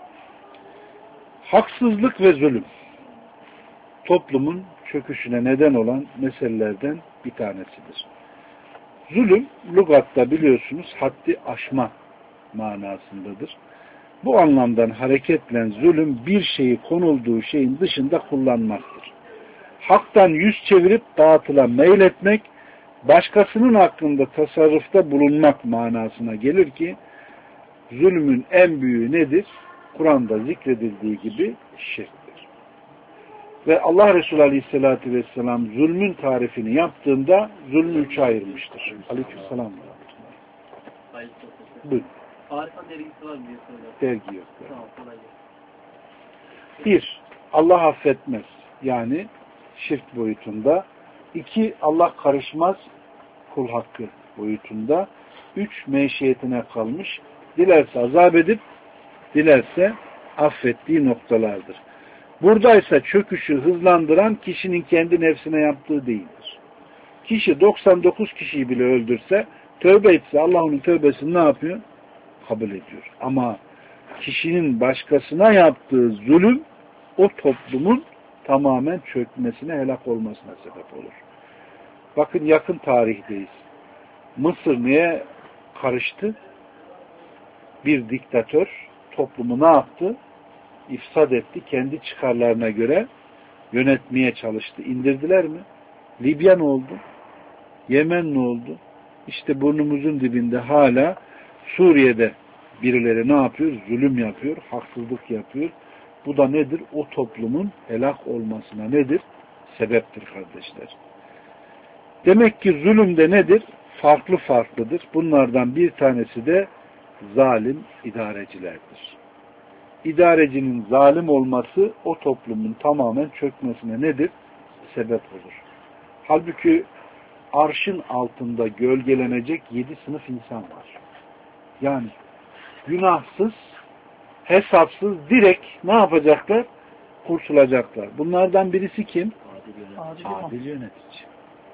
Haksızlık ve zulüm toplumun çöküşüne neden olan meselelerden bir tanesidir. Zulüm, lügatta biliyorsunuz haddi aşma manasındadır. Bu anlamdan hareketle zulüm bir şeyi konulduğu şeyin dışında kullanmaktır. Haktan yüz çevirip dağıtıla meyletmek, başkasının hakkında tasarrufta bulunmak manasına gelir ki, zulmün en büyüğü nedir? Kur'an'da zikredildiği gibi şirktir. Ve Allah Resulü Aleyhisselatü Vesselam zulmün tarifini yaptığında zulmü 3'e ayırmıştır. Aleykümselam. Hayır, çok Buyurun. Arifan dergisi var mı diye soruyor. Dergi yok. Tamam, kolay gelsin. Bir, Allah affetmez. Yani şirk boyutunda. İki, Allah karışmaz. Kul hakkı boyutunda. Üç, meşiyetine kalmış. Dilerse azap edip, dilerse affettiği noktalardır. Buradaysa çöküşü hızlandıran kişinin kendi nefsine yaptığı değildir. Kişi 99 kişiyi bile öldürse, tövbe etse Allah onun tövbesini ne yapıyor? Kabul ediyor. Ama kişinin başkasına yaptığı zulüm o toplumun tamamen çökmesine, helak olmasına sebep olur. Bakın yakın tarihteyiz. Mısır neye karıştı? Bir diktatör toplumu ne yaptı? İfsad etti. Kendi çıkarlarına göre yönetmeye çalıştı. İndirdiler mi? Libya ne oldu? Yemen ne oldu? İşte burnumuzun dibinde hala Suriye'de birileri ne yapıyor? Zulüm yapıyor, haksızlık yapıyor. Bu da nedir? O toplumun helak olmasına nedir? Sebeptir kardeşler. Demek ki zulüm de nedir? Farklı farklıdır. Bunlardan bir tanesi de zalim idarecilerdir. İdarecinin zalim olması o toplumun tamamen çökmesine nedir? Sebep olur. Halbuki arşın altında gölgelenecek 7 sınıf insan var. Yani günahsız, hesapsız, direkt ne yapacaklar? Kurtulacaklar. Bunlardan birisi kim? Adil yönetici.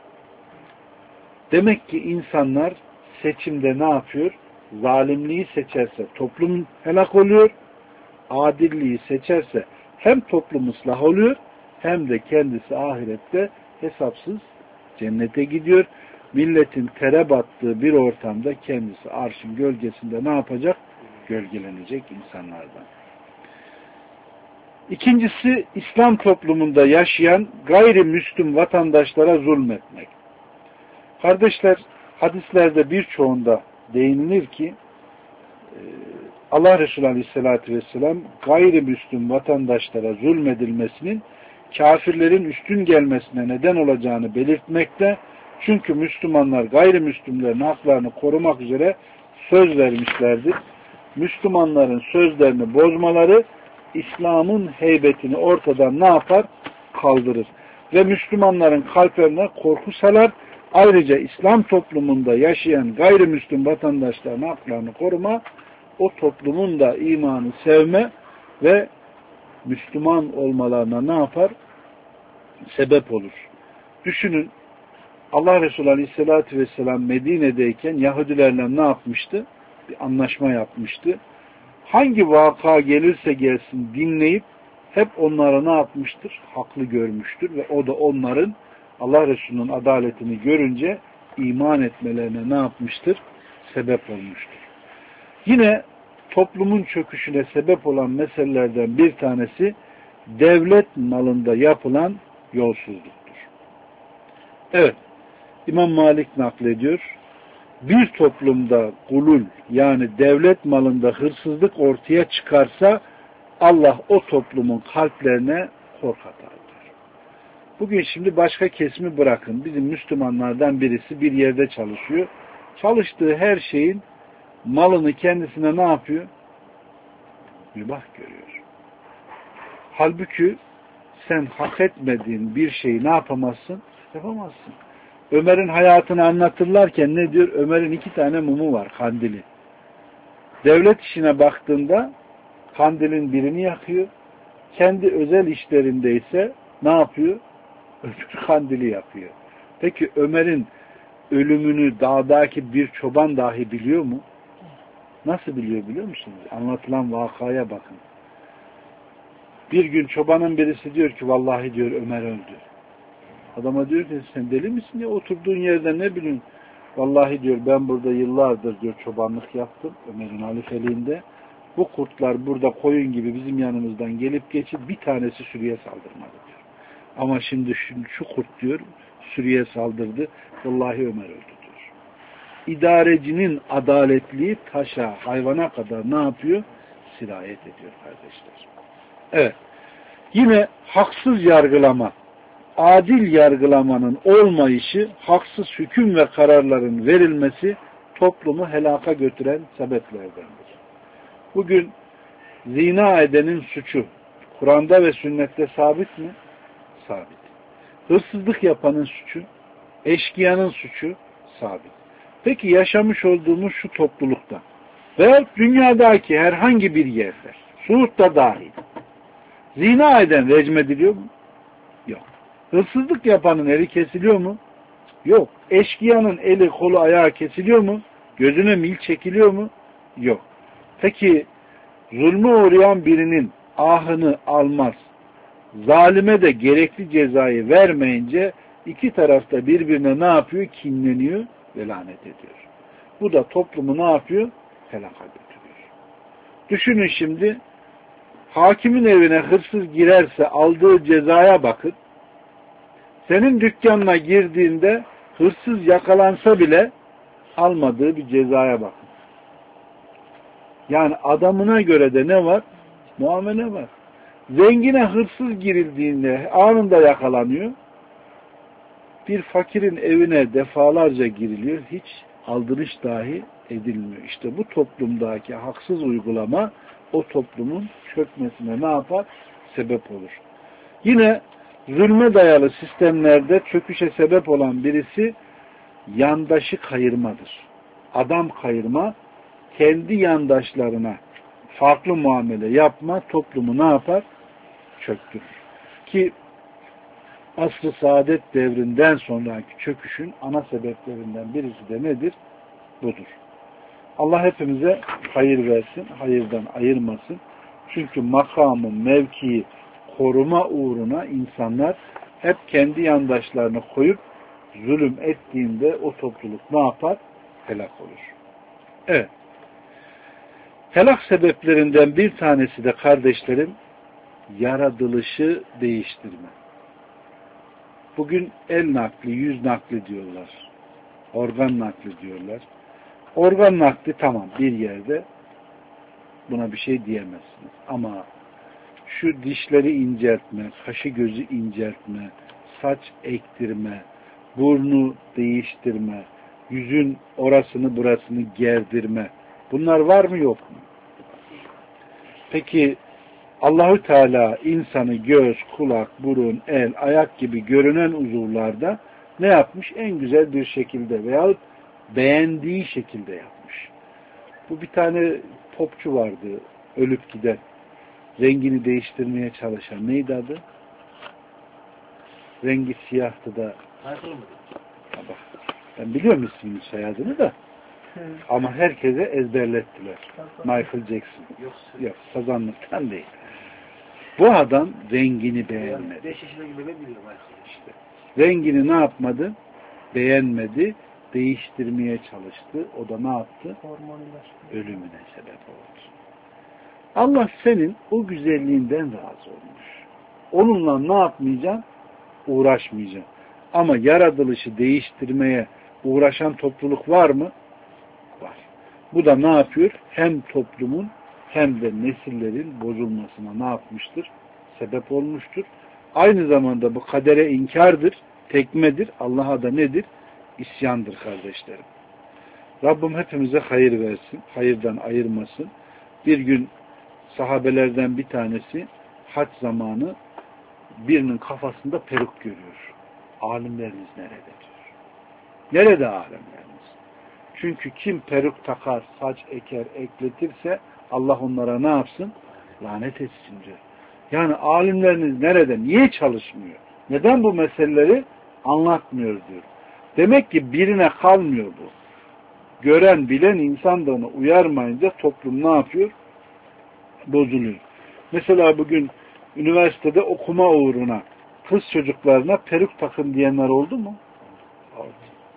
Demek ki insanlar seçimde ne yapıyor? Zalimliği seçerse toplum helak oluyor. Adilliği seçerse hem toplum ıslah oluyor hem de kendisi ahirette hesapsız cennete gidiyor. Milletin tere battığı bir ortamda kendisi arşın gölgesinde ne yapacak? Gölgelenecek insanlardan. İkincisi, İslam toplumunda yaşayan gayrimüslim vatandaşlara zulmetmek. Kardeşler, hadislerde birçoğunda değinilir ki Allah Resulü Aleyhisselatü Vesselam gayrimüslim vatandaşlara zulmedilmesinin kafirlerin üstün gelmesine neden olacağını belirtmekte. Çünkü Müslümanlar gayrimüslimlerin haklarını korumak üzere söz vermişlerdir. Müslümanların sözlerini bozmaları İslam'ın heybetini ortadan ne yapar? Kaldırır. Ve Müslümanların kalplerine korku salar. Ayrıca İslam toplumunda yaşayan gayrimüslim vatandaşların haklarını koruma, o toplumun da imanı sevme ve Müslüman olmalarına ne yapar? Sebep olur. Düşünün, Allah Resulü Aleyhisselatü Vesselam Medine'deyken Yahudilerle ne yapmıştı? Bir anlaşma yapmıştı. Hangi vaka gelirse gelsin dinleyip hep onlara ne yapmıştır? Haklı görmüştür ve o da onların Allah Resulü'nün adaletini görünce iman etmelerine ne yapmıştır? Sebep olmuştur. Yine toplumun çöküşüne sebep olan meselelerden bir tanesi devlet malında yapılan yolsuzluktur. Evet, İmam Malik naklediyor. Bir toplumda gulul yani devlet malında hırsızlık ortaya çıkarsa Allah o toplumun kalplerine korku atar. Bugün şimdi başka kesimi bırakın. Bizim Müslümanlardan birisi bir yerde çalışıyor. Çalıştığı her şeyin malını kendisine ne yapıyor? Mübah görüyor. Halbuki sen hak etmediğin bir şeyi ne yapamazsın? Yapamazsın. Ömer'in hayatını anlatırlarken ne diyor? Ömer'in 2 tane mumu var, kandili. Devlet işine baktığında kandilin birini yakıyor. Kendi özel işlerinde ise ne yapıyor? Öbür kandili yapıyor. Peki Ömer'in ölümünü dağdaki bir çoban dahi biliyor mu? Nasıl biliyor musunuz? Anlatılan vakaya bakın. Bir gün çobanın birisi diyor ki vallahi diyor Ömer öldü. Adama diyor ki sen deli misin ya, oturduğun yerde ne bileyim. Vallahi diyor ben burada yıllardır diyor çobanlık yaptım Ömer'in halifeliğinde. Bu kurtlar burada koyun gibi bizim yanımızdan gelip geçip bir tanesi sürüye saldırmadı diyor. Ama şimdi şu kurt diyor sürüye saldırdı. Vallahi Ömer öldü diyor. İdarecinin adaletliği taşa, hayvana kadar ne yapıyor? Sirayet ediyor kardeşler. Evet. Yine haksız yargılama, adil yargılamanın olmayışı, haksız hüküm ve kararların verilmesi toplumu helaka götüren sebeplerdendir. Bugün zina edenin suçu Kur'an'da ve sünnette sabit mi? Sabit. Hırsızlık yapanın suçu, eşkıyanın suçu sabit. Peki yaşamış olduğumuz şu toplulukta veya dünyadaki herhangi bir yerde, Suud'da dahil, zina eden recmediliyor mu? Yok. Hırsızlık yapanın eli kesiliyor mu? Yok. Eşkıyanın eli kolu ayağı kesiliyor mu? Gözüne mil çekiliyor mu? Yok. Peki zulmü uğrayan birinin ahını almaz, zalime de gerekli cezayı vermeyince iki tarafta birbirine ne yapıyor? Kinleniyor ve lanet ediyor. Bu da toplumu ne yapıyor? Helaka götürüyor. Düşünün şimdi, hakimin evine hırsız girerse aldığı cezaya bakın. Senin dükkanına girdiğinde hırsız yakalansa bile almadığı bir cezaya bakın. Yani adamına göre de ne var? Muamele var. Zengine hırsız girildiğinde anında yakalanıyor. Bir fakirin evine defalarca giriliyor. Hiç aldırış dahi edilmiyor. İşte bu toplumdaki haksız uygulama o toplumun çökmesine ne yapar? Sebep olur. Yine zulme dayalı sistemlerde çöküşe sebep olan birisi yandaşı kayırmadır. Adam kayırma, kendi yandaşlarına farklı muamele yapma toplumu ne yapar? Çöktürür. Ki asr-ı saadet devrinden sonraki çöküşün ana sebeplerinden birisi de nedir? Budur. Allah hepimize hayır versin, hayırdan ayırmasın. Çünkü makamı, mevkiyi koruma uğruna insanlar hep kendi yandaşlarını koyup zulüm ettiğinde o topluluk ne yapar? Helak olur. Evet. Helak sebeplerinden bir tanesi de kardeşlerim, yaratılışı değiştirme. Bugün el nakli, yüz nakli diyorlar. Organ nakli diyorlar. Organ nakli tamam bir yerde, buna bir şey diyemezsiniz. Ama şu dişleri inceltme, kaşı gözü inceltme, saç ektirme, burnu değiştirme, yüzün orasını burasını gerdirme, bunlar var mı yok mu? Peki Allahü Teala insanı göz, kulak, burun, el, ayak gibi görünen uzuvlarda ne yapmış? En güzel bir şekilde veyahut beğendiği şekilde yapmış. Bu bir tane popçu vardı, ölüp giden. Rengini değiştirmeye çalışan. Neydi adı? Rengi siyahtı da. Bak, ben biliyorum ismini, soyadını da. Ama herkese ezberlettiler. Michael Jackson. Yok, sazanlıktan değil. Bu adam rengini beğenmedi. 5 yaşındaki bebek biliyor işte. Rengini ne yapmadı? Beğenmedi. Değiştirmeye çalıştı. O da ne yaptı? Ölümüne sebep oldu. Allah senin o güzelliğinden razı olmuş. Onunla ne yapmayacaksın? Uğraşmayacaksın. Ama yaratılışı değiştirmeye uğraşan topluluk var mı? Var. Bu da ne yapıyor? Hem toplumun hem de nesillerin bozulmasına ne yapmıştır? Sebep olmuştur. Aynı zamanda bu kadere inkardır, tekmedir. Allah'a da nedir? İsyandır kardeşlerim. Rabbim hepimize hayır versin, hayırdan ayırmasın. Bir gün sahabelerden bir tanesi hac zamanı birinin kafasında peruk görüyor. Alimleriniz nerede diyor. Nerede alimleriniz? Çünkü kim peruk takar, saç eker, ekletirse Allah onlara ne yapsın? Lanet etsin diyor. Yani alimleriniz nerede? Niye çalışmıyor? Neden bu meseleleri anlatmıyor diyor. Demek ki birine kalmıyor bu. Gören, bilen insan da onu uyarmayınca toplum ne yapıyor? Bozuluyor. Mesela bugün üniversitede okuma uğruna kız çocuklarına peruk takın diyenler oldu mu? Oldu.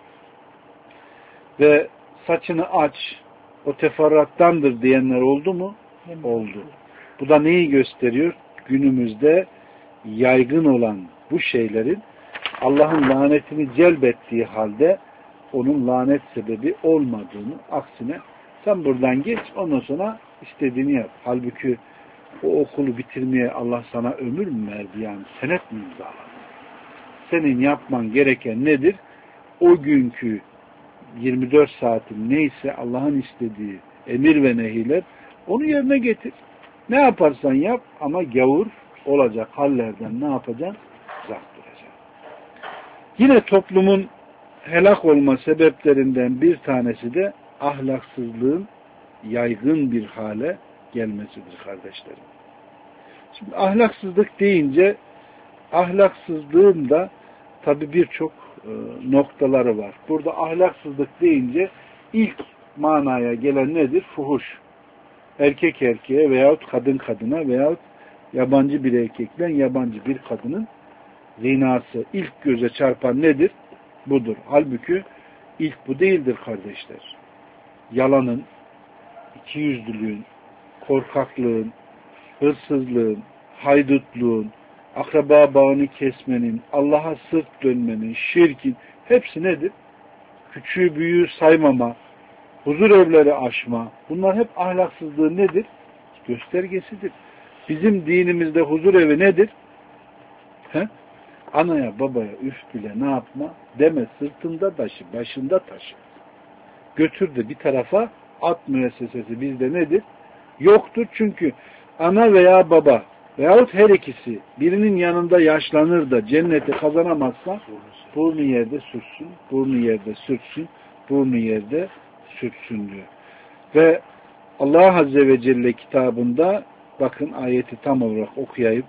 Ve saçını aç, o teferruattandır diyenler oldu mu? Oldu. Bu da neyi gösteriyor? Günümüzde yaygın olan bu şeylerin Allah'ın lanetini celbettiği halde onun lanet sebebi olmadığını, aksine sen buradan geç, ondan sonra istediğini yap. Halbuki o okulu bitirmeye Allah sana ömür mü verdi yani? Senet mi imzaladın? Senin yapman gereken nedir? O günkü 24 saatin neyse Allah'ın istediği emir ve nehiler, onu yerine getir. Ne yaparsan yap ama gavur olacak hallerden ne yapacaksın? Uzak duracaksın. Yine toplumun helak olma sebeplerinden bir tanesi de ahlaksızlığın yaygın bir hale gelmesidir kardeşlerim. Şimdi ahlaksızlık deyince ahlaksızlığın da tabi birçok noktaları var. Burada ahlaksızlık deyince ilk manaya gelen nedir? Fuhuş. Erkek erkeğe veyahut kadın kadına veyahut yabancı bir erkekle yabancı bir kadının zinası. İlk göze çarpan nedir? Budur. Halbuki ilk bu değildir kardeşler. Yalanın, ikiyüzlülüğün, korkaklığın, hırsızlığın, haydutluğun, akraba bağını kesmenin, Allah'a sırt dönmenin, şirkin hepsi nedir? Küçüğü büyüğü saymama, huzur evleri aşma, bunlar hep ahlaksızlığın nedir? Göstergesidir. Bizim dinimizde huzur evi nedir? Anaya babaya üf bile ne yapma? Deme, sırtında taşı, başında taşı. Götür de bir tarafa at müessesesi bizde nedir? Yoktur, çünkü ana veya baba veyahut her ikisi birinin yanında yaşlanır da cenneti kazanamazsa burnu yerde sürtsün, burnu yerde sürtsün, burnu yerde sürtsün diyor. Ve Allah Azze ve Celle kitabında bakın ayeti tam olarak okuyayım.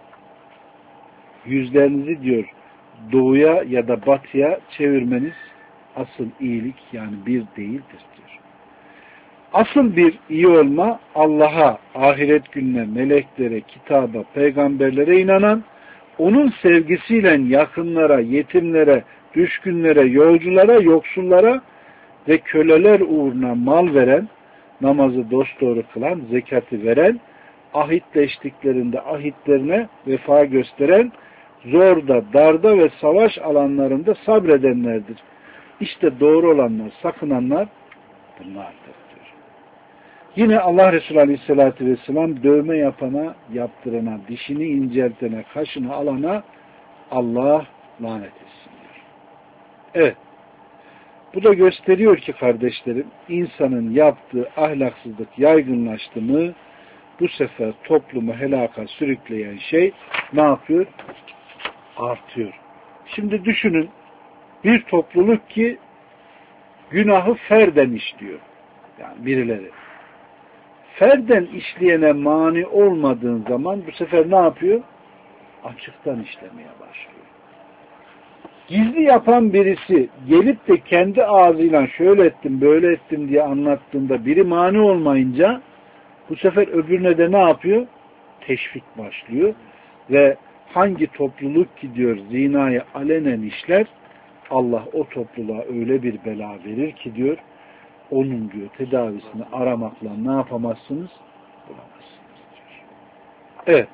Yüzlerinizi diyor doğuya ya da batıya çevirmeniz asıl iyilik, yani bir değildir diyor. Asıl bir iyi olma Allah'a, ahiret gününe, meleklere, kitaba, peygamberlere inanan, onun sevgisiyle yakınlara, yetimlere, düşkünlere, yolculara, yoksullara ve köleler uğruna mal veren, namazı dosdoğru kılan, zekatı veren, ahitleştiklerinde ahitlerine vefa gösteren, zorda, darda ve savaş alanlarında sabredenlerdir. İşte doğru olanlar, sakınanlar bunlardır diyor. Yine Allah Resulü Aleyhisselatü Vesselam dövme yapana, yaptırana, dişini inceltene, kaşını alana Allah lanet etsin diyor. Evet. Bu da gösteriyor ki kardeşlerim, insanın yaptığı ahlaksızlık yaygınlaştı mı bu sefer toplumu helaka sürükleyen şey ne yapıyor? Artıyor. Şimdi düşünün, bir topluluk ki günahı ferden işliyor. Yani birileri. Ferden işleyene mani olmadığın zaman bu sefer ne yapıyor? Açıktan işlemeye başlıyor. Gizli yapan birisi gelip de kendi ağzıyla şöyle ettim, böyle ettim diye anlattığında biri mani olmayınca bu sefer öbürüne de ne yapıyor? Teşvik başlıyor ve hangi topluluk ki diyor zinayı alenen işler, Allah o topluluğa öyle bir bela verir ki diyor, onun diyor tedavisini aramakla ne yapamazsınız? Bulamazsınız diyor. Evet.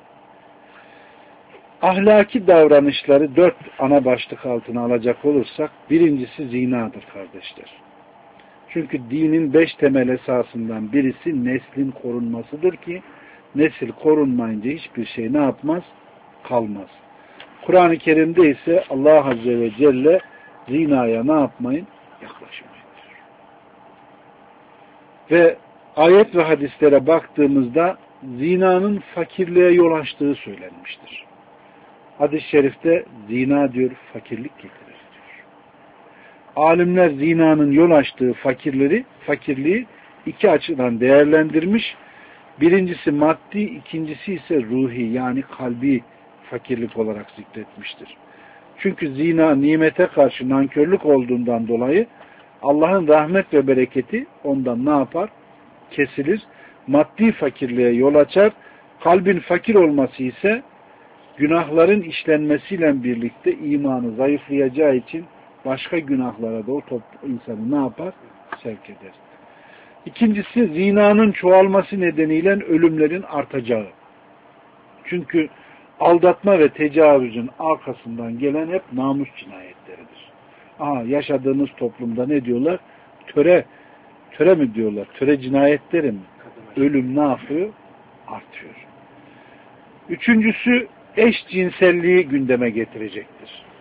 Ahlaki davranışları 4 ana başlık altına alacak olursak, birincisi zinadır kardeşler. Çünkü dinin 5 temel esasından birisi neslin korunmasıdır ki nesil korunmayınca hiçbir şey ne yapmaz? Kalmaz. Kur'an-ı Kerim'de ise Allah Azze ve Celle zinaya ne yapmayın? Yaklaşmayın diyor. Ve ayet ve hadislere baktığımızda zinanın fakirliğe yol açtığı söylenmiştir. Hadis-i şerifte zina diyor fakirlik getirir diyor. Alimler zinanın yol açtığı fakirliği 2 açıdan değerlendirmiş. Birincisi maddi, ikincisi ise ruhi, yani kalbi fakirlik olarak zikretmiştir. Çünkü zina nimete karşı nankörlük olduğundan dolayı Allah'ın rahmet ve bereketi ondan ne yapar? Kesilir. Maddi fakirliğe yol açar. Kalbin fakir olması ise günahların işlenmesiyle birlikte imanı zayıflayacağı için başka günahlara da o insanı ne yapar? Sevk eder. İkincisi zinanın çoğalması nedeniyle ölümlerin artacağı. Çünkü aldatma ve tecavüzün arkasından gelen hep namus cinayetleridir. Yaşadığımız toplumda ne diyorlar? Töre mi diyorlar? Töre cinayetleri mi? Ölüm ne yapıyor? Artıyor. Üçüncüsü eşcinselliği gündeme getirecektir.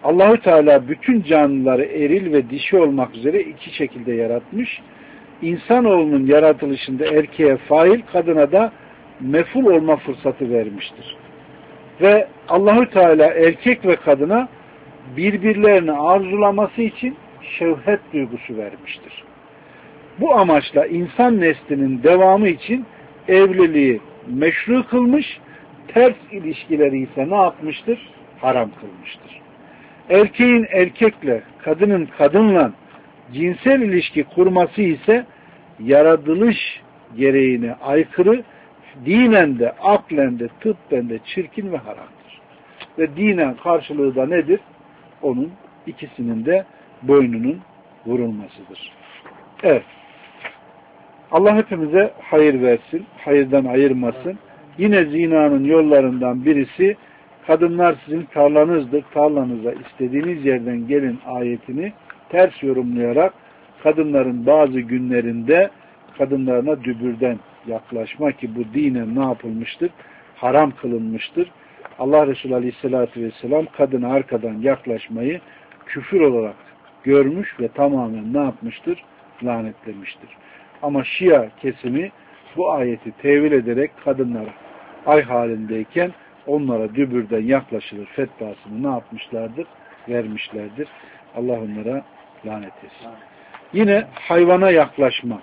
Allahü Teala bütün canlıları eril ve dişi olmak üzere iki şekilde yaratmış. İnsanoğlunun yaratılışında erkeğe fail, kadına da meful olma fırsatı vermiştir. Ve Allahü Teala erkek ve kadına birbirlerini arzulaması için şehvet duygusu vermiştir. Bu amaçla insan neslinin devamı için evliliği meşru kılmış, ters ilişkileri ise ne yapmıştır? Haram kılmıştır. Erkeğin erkekle, kadının kadınla cinsel ilişki kurması ise yaratılış gereğine aykırı, dinen de, aklen de, tıbben de çirkin ve haramdır. Ve dinen karşılığı da nedir? Onun ikisinin de boynunun vurulmasıdır. Evet. Allah hepimize hayır versin, hayırdan ayırmasın. Yine zinanın yollarından birisi, kadınlar sizin tarlanızdır, tarlanıza istediğiniz yerden gelin ayetini ters yorumlayarak kadınların bazı günlerinde kadınlarına dübürden yaklaşma, ki bu dinen ne yapılmıştır? Haram kılınmıştır. Allah Resulü Aleyhisselatü Vesselam kadına arkadan yaklaşmayı küfür olarak görmüş ve tamamen ne yapmıştır? Lanetlemiştir. Ama Şia kesimi bu ayeti tevil ederek kadınlara ay halindeyken onlara dübürden yaklaşılır fetvasını ne yapmışlardır? Vermişlerdir. Allah onlara lanet etsin. Yine hayvana yaklaşma.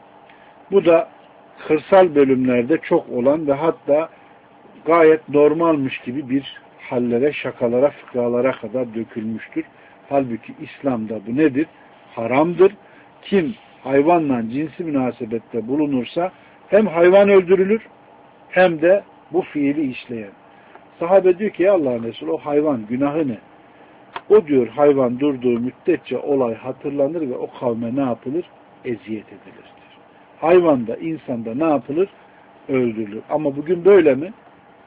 Bu da kırsal bölümlerde çok olan ve hatta gayet normalmiş gibi bir hallere, şakalara, fıkralara kadar dökülmüştür. Halbuki İslam'da bu nedir? Haramdır. Kim hayvanla cinsi münasebette bulunursa hem hayvan öldürülür hem de bu fiili işleyen. Sahabe diyor ki ya Allah'ın Resulü, o hayvan günahı ne? O diyor hayvan durduğu müddetçe olay hatırlanır ve o kavme ne yapılır? Eziyet edilir. Hayvan da insan da ne yapılır? Öldürülür. Ama bugün böyle mi?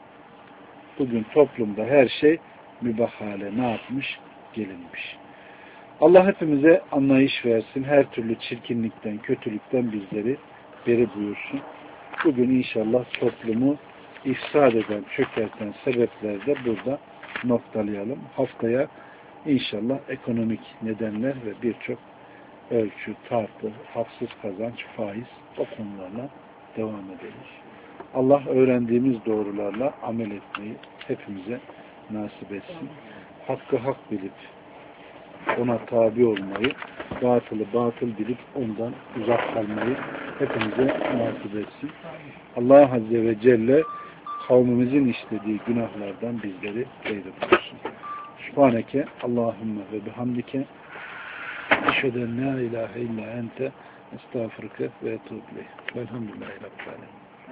Bugün toplumda her şey mübah hale ne yapmış? Gelinmiş. Allah hepimize anlayış versin. Her türlü çirkinlikten, kötülükten bizleri beri buyursun. Bugün inşallah toplumu ifsad eden, çökerten sebepler de burada noktalayalım. Haftaya inşallah ekonomik nedenler ve birçok ölçü, tartı, haksız kazanç, faiz o konularla devam ederiz. Allah öğrendiğimiz doğrularla amel etmeyi hepimize nasip etsin. Hakkı hak bilip ona tabi olmayı, batılı batıl bilip ondan uzak kalmayı hepimize nasip etsin. Allah Azze ve Celle kavmimizin işlediği günahlardan bizleri beyde bulursun. Sübhaneke Allahümme ve bihamdike eşheden la ilahe illa ente estağfurke ve etûbü ileyh. Velhamdülillahi Rabbil alemin.